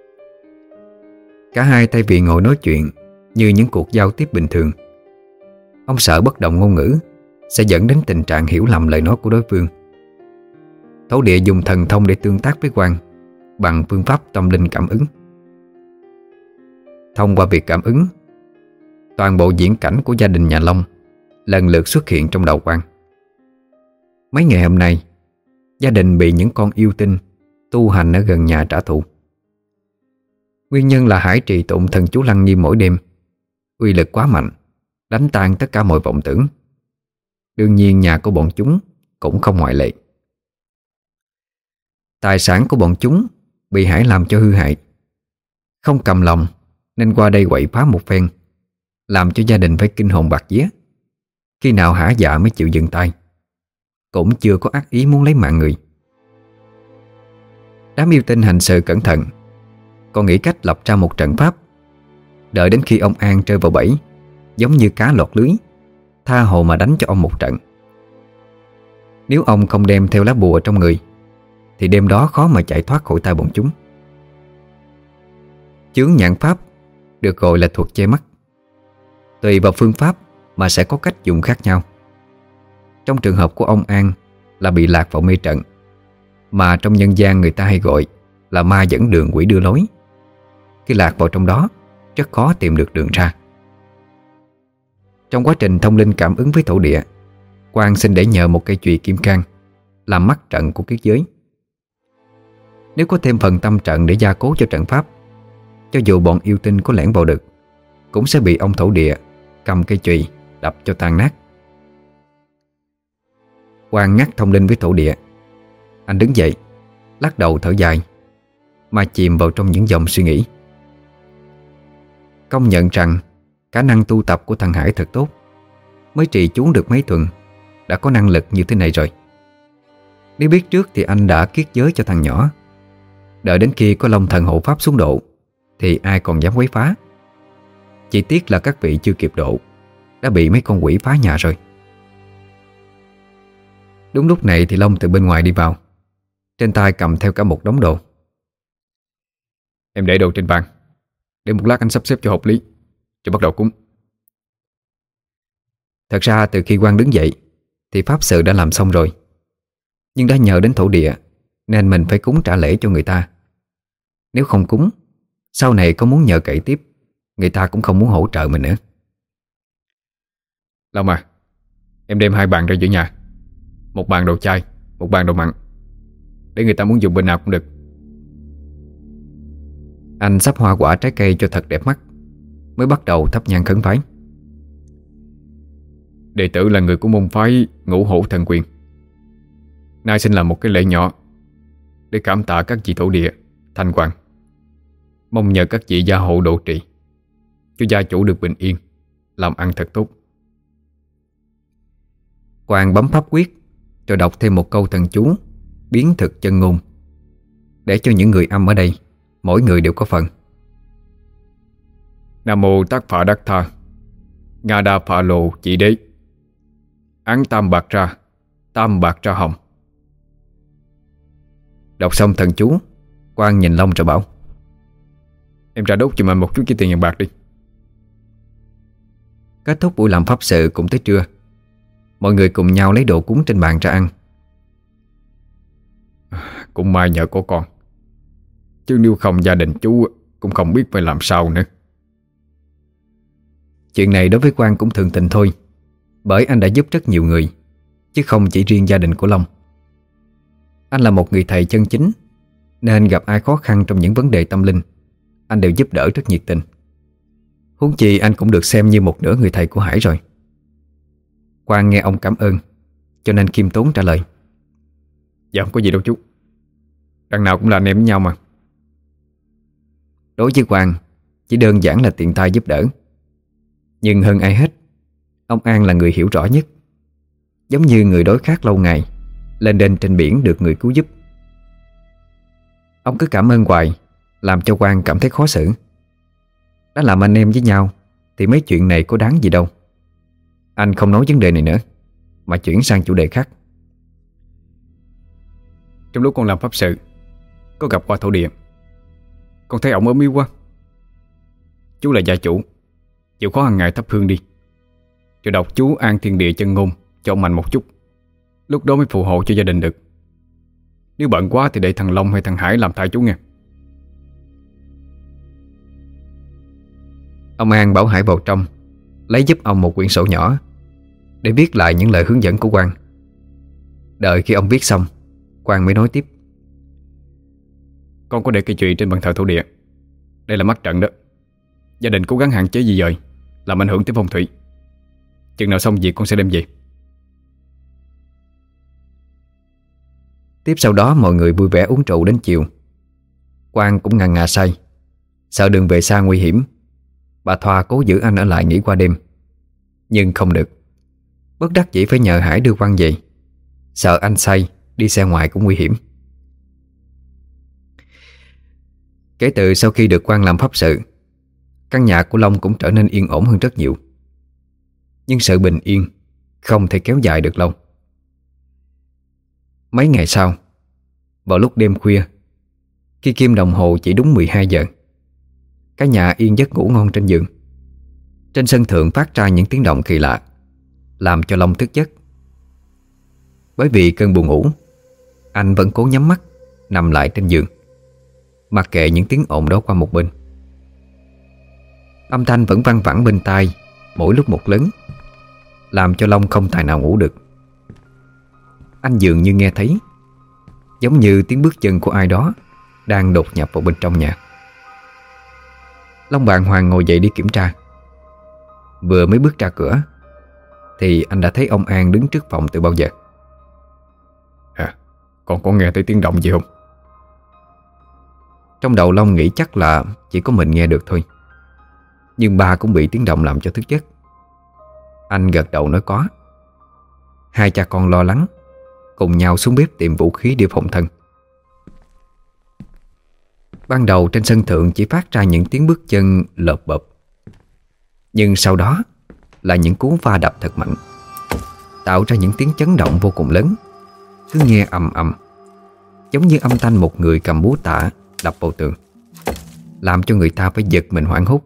Cả hai thay vì ngồi nói chuyện như những cuộc giao tiếp bình thường, ông sợ bất đồng ngôn ngữ sẽ dẫn đến tình trạng hiểu lầm lời nói của đối phương. Thổ địa dùng thần thông để tương tác với Quang bằng phương pháp tâm linh cảm ứng. Thông qua việc cảm ứng, toàn bộ diễn cảnh của gia đình nhà Long lần lượt xuất hiện trong đầu Quang. Mấy ngày hôm nay, gia đình bị những con yêu tinh tu hành ở gần nhà trả thù. Nguyên nhân là Hải trì tụng thần chú Lăng Nghiêm mỗi đêm, uy lực quá mạnh, đánh tan tất cả mọi vọng tưởng. Đương nhiên nhà của bọn chúng cũng không ngoại lệ. Tài sản của bọn chúng bị Hải làm cho hư hại. Không cầm lòng nên qua đây quậy phá một phen, làm cho gia đình phải kinh hồn bạt vía. Khi nào hả dạ mới chịu dừng tay. Cũng chưa có ác ý muốn lấy mạng người. Đám yêu tinh hành sự cẩn thận, còn nghĩ cách lập ra một trận pháp. Đợi đến khi ông An rơi vào bẫy, giống như cá lọt lưới, tha hồ mà đánh cho ông một trận. Nếu ông không đem theo lá bùa trong người thì đêm đó khó mà chạy thoát khỏi tay bọn chúng. Chướng nhãn pháp được gọi là thuật che mắt. Tùy vào phương pháp mà sẽ có cách dùng khác nhau. Trong trường hợp của ông An là bị lạc vào mê trận, mà trong nhân gian người ta hay gọi là ma dẫn đường quỷ đưa lối. Khi lạc vào trong đó, rất khó tìm được đường ra. Trong quá trình thông linh cảm ứng với thổ địa, Quang xin để nhờ một cây chùy kim cang làm mắt trận của kiết giới. Nếu có thêm phần tâm trận để gia cố cho trận pháp, cho dù bọn yêu tinh có lẻn vào được, cũng sẽ bị ông thổ địa cầm cây chùy đập cho tan nát. Quang ngắt thông linh với thổ địa. Anh đứng dậy, lắc đầu thở dài, mà chìm vào trong những dòng suy nghĩ. Công nhận rằng khả năng tu tập của thằng Hải thật tốt. Mới trì chú được mấy tuần đã có năng lực như thế này rồi. Nếu biết trước thì anh đã kiết giới cho thằng nhỏ. Đợi đến khi có Long Thần hộ pháp xuống độ thì ai còn dám quấy phá. Chỉ tiếc là các vị chưa kịp độ, đã bị mấy con quỷ phá nhà rồi. Đúng lúc này thì Long từ bên ngoài đi vào, trên tay cầm theo cả một đống đồ. Em để đồ trên bàn, để một lát anh sắp xếp cho hợp lý, cho bắt đầu cúng. Thật ra từ khi Quang đứng dậy thì pháp sự đã làm xong rồi, nhưng đã nhờ đến thổ địa nên mình phải cúng trả lễ cho người ta. Nếu không cúng, sau này có muốn nhờ cậy tiếp, người ta cũng không muốn hỗ trợ mình nữa. Long à, em đem hai bàn ra giữa nhà, một bàn đồ chay, một bàn đồ mặn, để người ta muốn dùng bên nào cũng được. Anh sắp hoa quả trái cây cho thật đẹp mắt, mới bắt đầu thắp nhang khấn vái. Đệ tử là người của môn phái Ngũ Hổ Thần Quyền. Nay xin làm một cái lễ nhỏ để cảm tạ các vị thổ địa, thanh quan. Mong nhờ các vị gia hộ độ trì, cho gia chủ được bình yên, làm ăn thật tốt. Quang bấm pháp quyết, rồi đọc thêm một câu thần chú biến thực chân ngôn, để cho những người âm ở đây mỗi người đều có phần. Nam mô Tát Phạ Đắc Tha, Nga Đa Phạ Lô Chỉ Đế, Án Tam Bạc Ra, Tam Bạc Ra Hồng. Đọc xong thần chú, Quang nhìn Long rồi bảo: Em ra đốt giùm anh một chút cái tiền vàng bạc đi. Kết thúc buổi làm pháp sự cũng tới trưa. Mọi người cùng nhau lấy đồ cúng trên bàn ra ăn. Cũng may nhờ có con, chứ nếu không gia đình chú cũng không biết phải làm sao nữa. Chuyện này đối với Quang cũng thường tình thôi, bởi anh đã giúp rất nhiều người, chứ không chỉ riêng gia đình của Long. Anh là một người thầy chân chính, nên gặp ai khó khăn trong những vấn đề tâm linh, anh đều giúp đỡ rất nhiệt tình. Huống chi anh cũng được xem như một nửa người thầy của Hải rồi. Quang nghe ông cảm ơn, cho nên khiêm tốn trả lời: Dạ không có gì đâu chú, đằng nào cũng là anh em với nhau mà. Đối với Quang, chỉ đơn giản là tiện tay giúp đỡ. Nhưng hơn ai hết, ông An là người hiểu rõ nhất. Giống như người đói khát lâu ngày, lên đên trên biển được người cứu giúp. Ông cứ cảm ơn hoài, làm cho Quang cảm thấy khó xử. Đã làm anh em với nhau thì mấy chuyện này có đáng gì đâu. Anh không nói vấn đề này nữa, mà chuyển sang chủ đề khác. Trong lúc con làm pháp sự, có gặp qua thổ địa, con thấy ổng ốm yếu quá, Chú là gia chủ, chịu khó hàng ngày thắp hương đi, rồi đọc chú An Thiên Địa Chân Ngôn cho ông Mạnh một chút. Lúc đó mới phù hộ cho gia đình được. Nếu bận quá thì để thằng Long hay thằng Hải làm thay chú nghe. Ông An bảo Hải vào trong lấy giúp ông một quyển sổ nhỏ để viết lại những lời hướng dẫn của Quang. Đợi khi ông viết xong, Quang mới nói tiếp. Con có để cây chùy trên bàn thờ thổ địa. Đây là mắt trận đó. Gia đình cố gắng hạn chế di dời, làm ảnh hưởng tới phong thủy. Chừng nào xong việc con sẽ đem về. Tiếp sau đó mọi người vui vẻ uống rượu đến chiều. Quang cũng ngà ngà say, sợ đường về xa nguy hiểm. Bà Thoa cố giữ anh ở lại nghỉ qua đêm, nhưng không được. Bất đắc dĩ phải nhờ Hải đưa Quang về, sợ anh say đi xe ngoài cũng nguy hiểm. Kể từ sau khi được Quang làm pháp sự, căn nhà của Long cũng trở nên yên ổn hơn rất nhiều. Nhưng sự bình yên không thể kéo dài được lâu. Mấy ngày sau, vào lúc đêm khuya, khi kim đồng hồ chỉ đúng mười hai giờ, cả nhà yên giấc ngủ ngon trên giường. Trên sân thượng phát ra những tiếng động kỳ lạ, làm cho Long thức giấc. Bởi vì cơn buồn ngủ, anh vẫn cố nhắm mắt nằm lại trên giường, mặc kệ những tiếng ồn đó qua một bên. Âm thanh vẫn văng vẳng bên tai mỗi lúc một lớn, làm cho Long không tài nào ngủ được. Anh dường như nghe thấy, giống như tiếng bước chân của ai đó đang đột nhập vào bên trong nhà. Long bàng hoàng ngồi dậy đi kiểm tra. Vừa mới bước ra cửa thì anh đã thấy ông An đứng trước phòng từ bao giờ. À, con có nghe thấy tiếng động gì không? Trong đầu Long nghĩ chắc là chỉ có mình nghe được thôi, nhưng ba cũng bị tiếng động làm cho thức giấc. Anh gật đầu nói có. Hai cha con lo lắng cùng nhau xuống bếp tìm vũ khí để phòng thân. Ban đầu trên sân thượng chỉ phát ra những tiếng bước chân lợp bợp, nhưng sau đó là những cú va đập thật mạnh, tạo ra những tiếng chấn động vô cùng lớn, cứ nghe ầm ầm, giống như âm thanh một người cầm búa tạ đập vào tường, làm cho người ta phải giật mình hoảng hốt.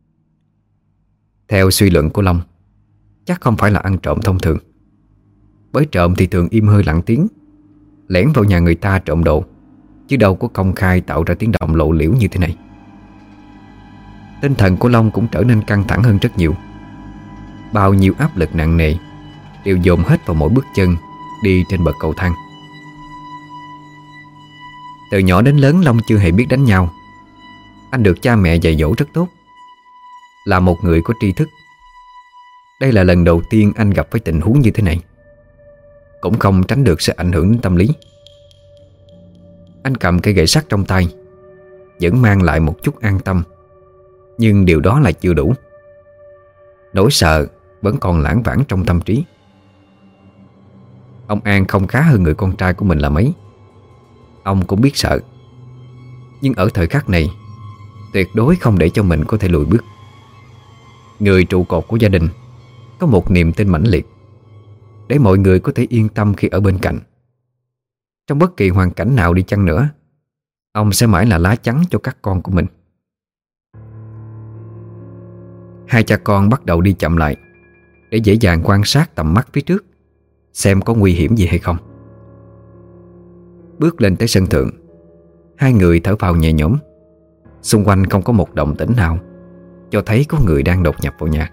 Theo suy luận của Long, chắc không phải là ăn trộm thông thường, bởi trộm thì thường im hơi lặng tiếng, lẻn vào nhà người ta trộm đồ, chứ đâu có công khai tạo ra tiếng động lộ liễu như thế này. Tinh thần của Long cũng trở nên căng thẳng hơn rất nhiều. Bao nhiêu áp lực nặng nề đều dồn hết vào mỗi bước chân đi trên bậc cầu thang. Từ nhỏ đến lớn Long chưa hề biết đánh nhau. Anh được cha mẹ dạy dỗ rất tốt, là một người có tri thức. Đây là lần đầu tiên anh gặp phải tình huống như thế này, cũng không tránh được sự ảnh hưởng đến tâm lý. Anh cầm cây gậy sắt trong tay, vẫn mang lại một chút an tâm, nhưng điều đó là chưa đủ. Nỗi sợ vẫn còn lảng vảng trong tâm trí. Ông An không khá hơn người con trai của mình là mấy. Ông cũng biết sợ, nhưng ở thời khắc này tuyệt đối không để cho mình có thể lùi bước. Người trụ cột của gia đình có một niềm tin mãnh liệt, để mọi người có thể yên tâm khi ở bên cạnh. Trong bất kỳ hoàn cảnh nào đi chăng nữa, ông sẽ mãi là lá chắn cho các con của mình. Hai cha con bắt đầu đi chậm lại, để dễ dàng quan sát tầm mắt phía trước, xem có nguy hiểm gì hay không. Bước lên tới sân thượng, hai người thở phào nhẹ nhõm. Xung quanh không có một động tĩnh nào cho thấy có người đang đột nhập vào nhà.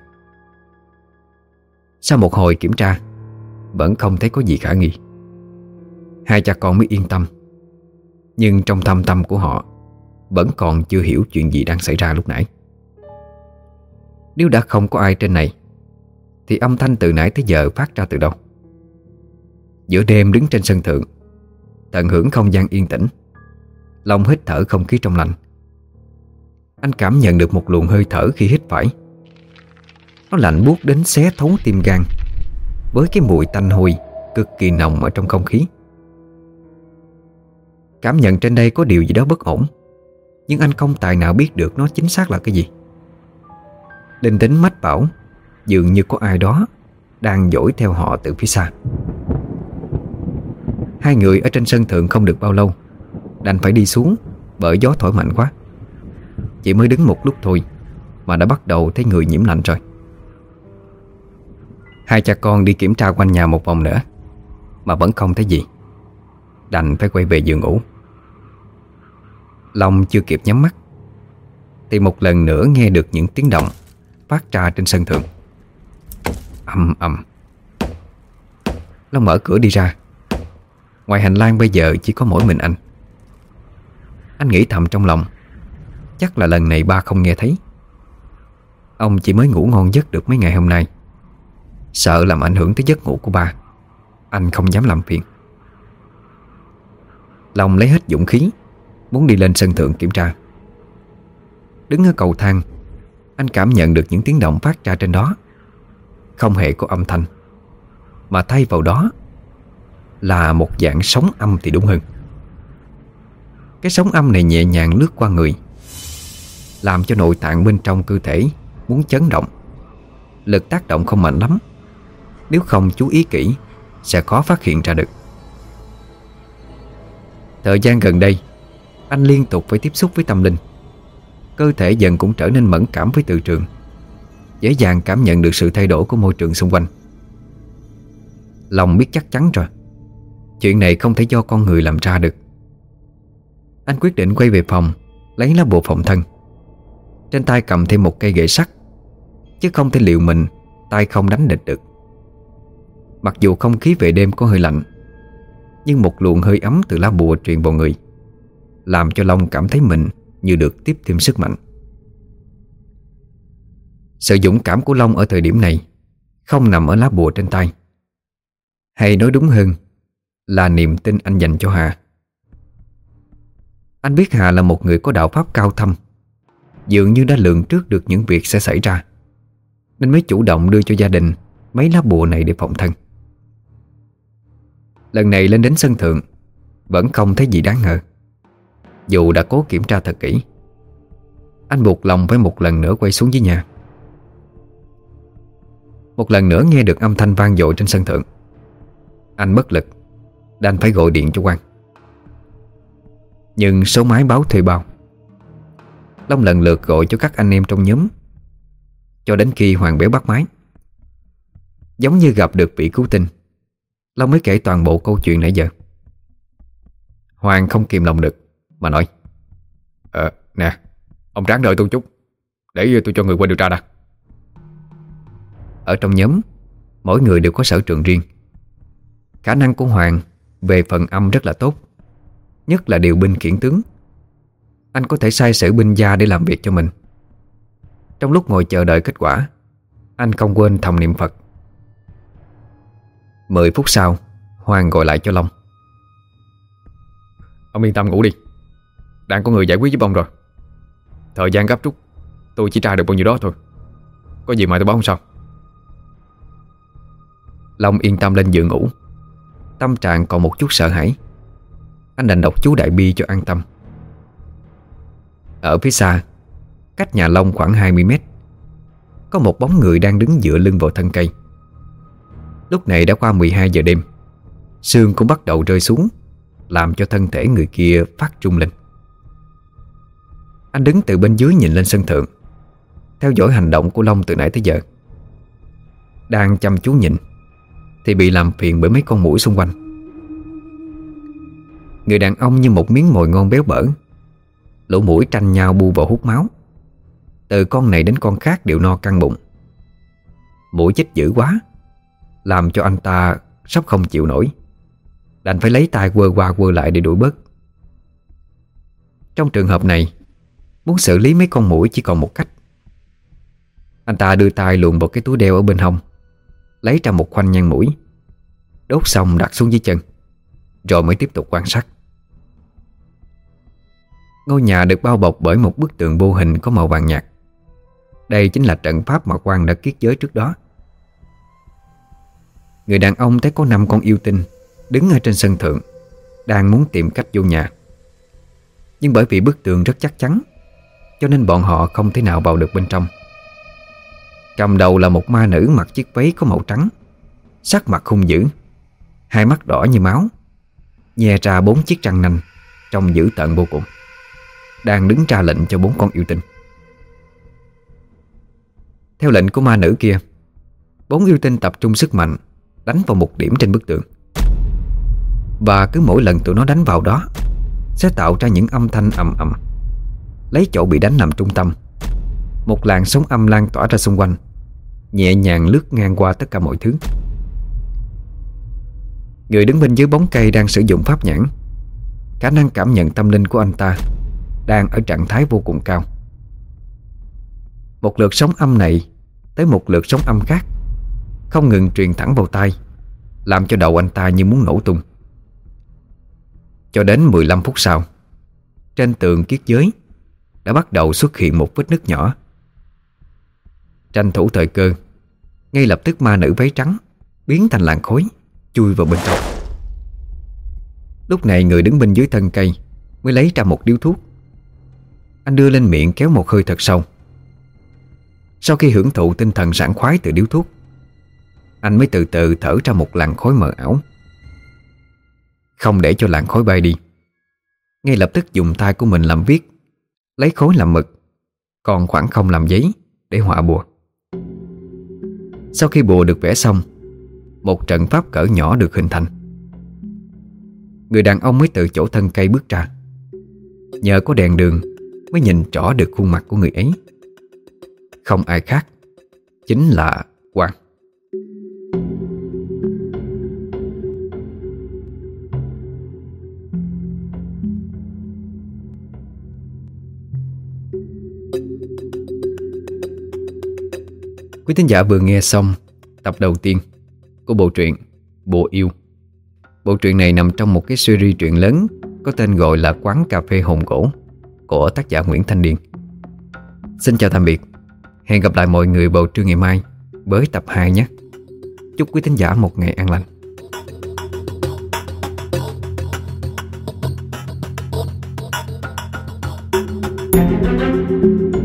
Sau một hồi kiểm tra, vẫn không thấy có gì khả nghi. Hai cha con mới yên tâm. Nhưng trong thâm tâm của họ vẫn còn chưa hiểu chuyện gì đang xảy ra lúc nãy. Nếu đã không có ai trên này, thì âm thanh từ nãy tới giờ phát ra từ đâu? Giữa đêm đứng trên sân thượng, tận hưởng không gian yên tĩnh, Long hít thở không khí trong lành. Anh cảm nhận được một luồng hơi thở khi hít phải. Nó lạnh buốt đến xé thấu tim gan, với cái mùi tanh hôi cực kỳ nồng ở trong không khí. Cảm nhận trên đây có điều gì đó bất ổn, nhưng anh không tài nào biết được nó chính xác là cái gì. Linh tính mách bảo dường như có ai đó đang dõi theo họ từ phía xa. Hai người ở trên sân thượng không được bao lâu, đành phải đi xuống bởi gió thổi mạnh quá. Chỉ mới đứng một lúc thôi, mà đã bắt đầu thấy người nhiễm lạnh rồi. Hai cha con đi kiểm tra quanh nhà một vòng nữa mà vẫn không thấy gì, đành phải quay về giường ngủ. Long chưa kịp nhắm mắt thì một lần nữa nghe được những tiếng động phát ra trên sân thượng. Ầm ầm. Long mở cửa đi ra. Ngoài hành lang bây giờ chỉ có mỗi mình anh. Anh nghĩ thầm trong lòng, chắc là lần này ba không nghe thấy. Ông chỉ mới ngủ ngon giấc được mấy ngày hôm nay, sợ làm ảnh hưởng tới giấc ngủ của ba, anh không dám làm phiền. Long lấy hết dũng khí muốn đi lên sân thượng kiểm tra. Đứng ở cầu thang, anh cảm nhận được những tiếng động phát ra trên đó không hề có âm thanh, mà thay vào đó là một dạng sóng âm thì đúng hơn. Cái sóng âm này nhẹ nhàng lướt qua người, làm cho nội tạng bên trong cơ thể muốn chấn động. Lực tác động không mạnh lắm, nếu không chú ý kỹ sẽ khó phát hiện ra được. Thời gian gần đây, anh liên tục phải tiếp xúc với tâm linh. Cơ thể dần cũng trở nên mẫn cảm với từ trường, dễ dàng cảm nhận được sự thay đổi của môi trường xung quanh. Long biết chắc chắn rồi, chuyện này không thể do con người làm ra được. Anh quyết định quay về phòng, lấy lá bùa phòng thân. Trên tay cầm thêm một cây gậy sắt, chứ không thể liệu mình tay không đánh địch được. Mặc dù không khí về đêm có hơi lạnh, nhưng một luồng hơi ấm từ lá bùa truyền vào người, làm cho Long cảm thấy mình như được tiếp thêm sức mạnh. Sự dũng cảm của Long ở thời điểm này không nằm ở lá bùa trên tay, hay nói đúng hơn là niềm tin anh dành cho Hà. Anh biết Hà là một người có đạo pháp cao thâm, dường như đã lường trước được những việc sẽ xảy ra, nên mới chủ động đưa cho gia đình mấy lá bùa này để phòng thân. Lần này lên đến sân thượng vẫn không thấy gì đáng ngờ. Dù đã cố kiểm tra thật kỹ, anh buộc lòng phải một lần nữa quay xuống dưới nhà. Một lần nữa nghe được âm thanh vang dội trên sân thượng, anh bất lực đành phải gọi điện cho Quang. Nhưng số máy báo thuê bao. Long lần lượt gọi cho các anh em trong nhóm, cho đến khi Hoàng Béo bắt máy. Giống như gặp được vị cứu tinh, Long mới kể toàn bộ câu chuyện nãy giờ. Hoàng không kìm lòng được mà nói: Ờ, nè, ông ráng đợi tôi chút, để tôi cho người qua điều tra đã. Ở trong nhóm, mỗi người đều có sở trường riêng. Khả năng của Hoàng về phần âm rất là tốt, nhất là điều binh khiển tướng. Anh có thể sai sử binh gia để làm việc cho mình. Trong lúc ngồi chờ đợi kết quả, anh không quên thầm niệm Phật. Mười phút sau, Hoàng gọi lại cho Long. Ông yên tâm ngủ đi, đang có người giải quyết giúp ông rồi. Thời gian gấp rút, tôi chỉ tra được bao nhiêu đó thôi. Có gì mà tôi báo không sao. Long yên tâm lên giường ngủ. Tâm trạng còn một chút sợ hãi, anh đành đọc chú đại bi cho an tâm. Ở phía xa, cách nhà Long khoảng hai mươi mét, có một bóng người đang đứng dựa lưng vào thân cây. Lúc này đã qua mười hai giờ đêm, sương cũng bắt đầu rơi xuống, làm cho thân thể người kia phát rung lên. Anh đứng từ bên dưới nhìn lên sân thượng, theo dõi hành động của Long từ nãy tới giờ. Đang chăm chú nhìn thì bị làm phiền bởi mấy con muỗi xung quanh. Người đàn ông như một miếng mồi ngon béo bở, lũ muỗi tranh nhau bu vào hút máu. Từ con này đến con khác đều no căng bụng. Muỗi chích dữ quá, làm cho anh ta sắp không chịu nổi, đành phải lấy tay quơ qua quơ lại để đuổi bớt. Trong trường hợp này, muốn xử lý mấy con muỗi chỉ còn một cách. Anh ta đưa tay luồn vào cái túi đeo ở bên hông, lấy ra một khoanh nhang mũi, đốt xong đặt xuống dưới chân, rồi mới tiếp tục quan sát. Ngôi nhà được bao bọc bởi một bức tường vô hình có màu vàng nhạt. Đây chính là trận pháp mà Quang đã kiết giới trước đó. Người đàn ông thấy có năm con yêu tinh đứng ở trên sân thượng, đang muốn tìm cách vô nhà. Nhưng bởi vì bức tường rất chắc chắn, cho nên bọn họ không thể nào vào được bên trong. Cầm đầu là một ma nữ mặc chiếc váy có màu trắng, sắc mặt hung dữ, hai mắt đỏ như máu, nhe ra bốn chiếc răng nanh, trông dữ tợn vô cùng, đang đứng ra lệnh cho bốn con yêu tinh. Theo lệnh của ma nữ kia, bốn yêu tinh tập trung sức mạnh đánh vào một điểm trên bức tường. Và cứ mỗi lần tụi nó đánh vào đó sẽ tạo ra những âm thanh ầm ầm. Lấy chỗ bị đánh làm trung tâm, một làn sóng âm lan tỏa ra xung quanh, nhẹ nhàng lướt ngang qua tất cả mọi thứ. Người đứng bên dưới bóng cây đang sử dụng pháp nhãn, khả năng cảm nhận tâm linh của anh ta đang ở trạng thái vô cùng cao. Một lượt sóng âm này tới một lượt sóng âm khác không ngừng truyền thẳng vào tai, làm cho đầu anh ta như muốn nổ tung. Cho đến mười lăm phút sau, trên tường kiết giới đã bắt đầu xuất hiện một vết nứt nhỏ. Tranh thủ thời cơ, ngay lập tức ma nữ váy trắng biến thành làn khói chui vào bên trong. Lúc này người đứng bên dưới thân cây mới lấy ra một điếu thuốc. Anh đưa lên miệng kéo một hơi thật sâu. Sau khi hưởng thụ tinh thần sảng khoái từ điếu thuốc, anh mới từ từ thở ra một làn khói mờ ảo. Không để cho làn khói bay đi, ngay lập tức dùng tay của mình làm viết, lấy khối làm mực, còn khoảng không làm giấy để họa bùa. Sau khi bùa được vẽ xong, một trận pháp cỡ nhỏ được hình thành. Người đàn ông mới từ chỗ thân cây bước ra. Nhờ có đèn đường mới nhìn rõ được khuôn mặt của người ấy. Không ai khác, chính là Quang. Quý thính giả vừa nghe xong tập đầu tiên của bộ truyện Bùa Yêu. Bộ truyện này nằm trong một cái series truyện lớn có tên gọi là Quán Cà Phê Hồn Cổ của tác giả Nguyễn Thanh Điền. Xin chào tạm biệt. Hẹn gặp lại mọi người vào trưa ngày mai với tập hai nhé. Chúc quý thính giả một ngày an lành. Thank you.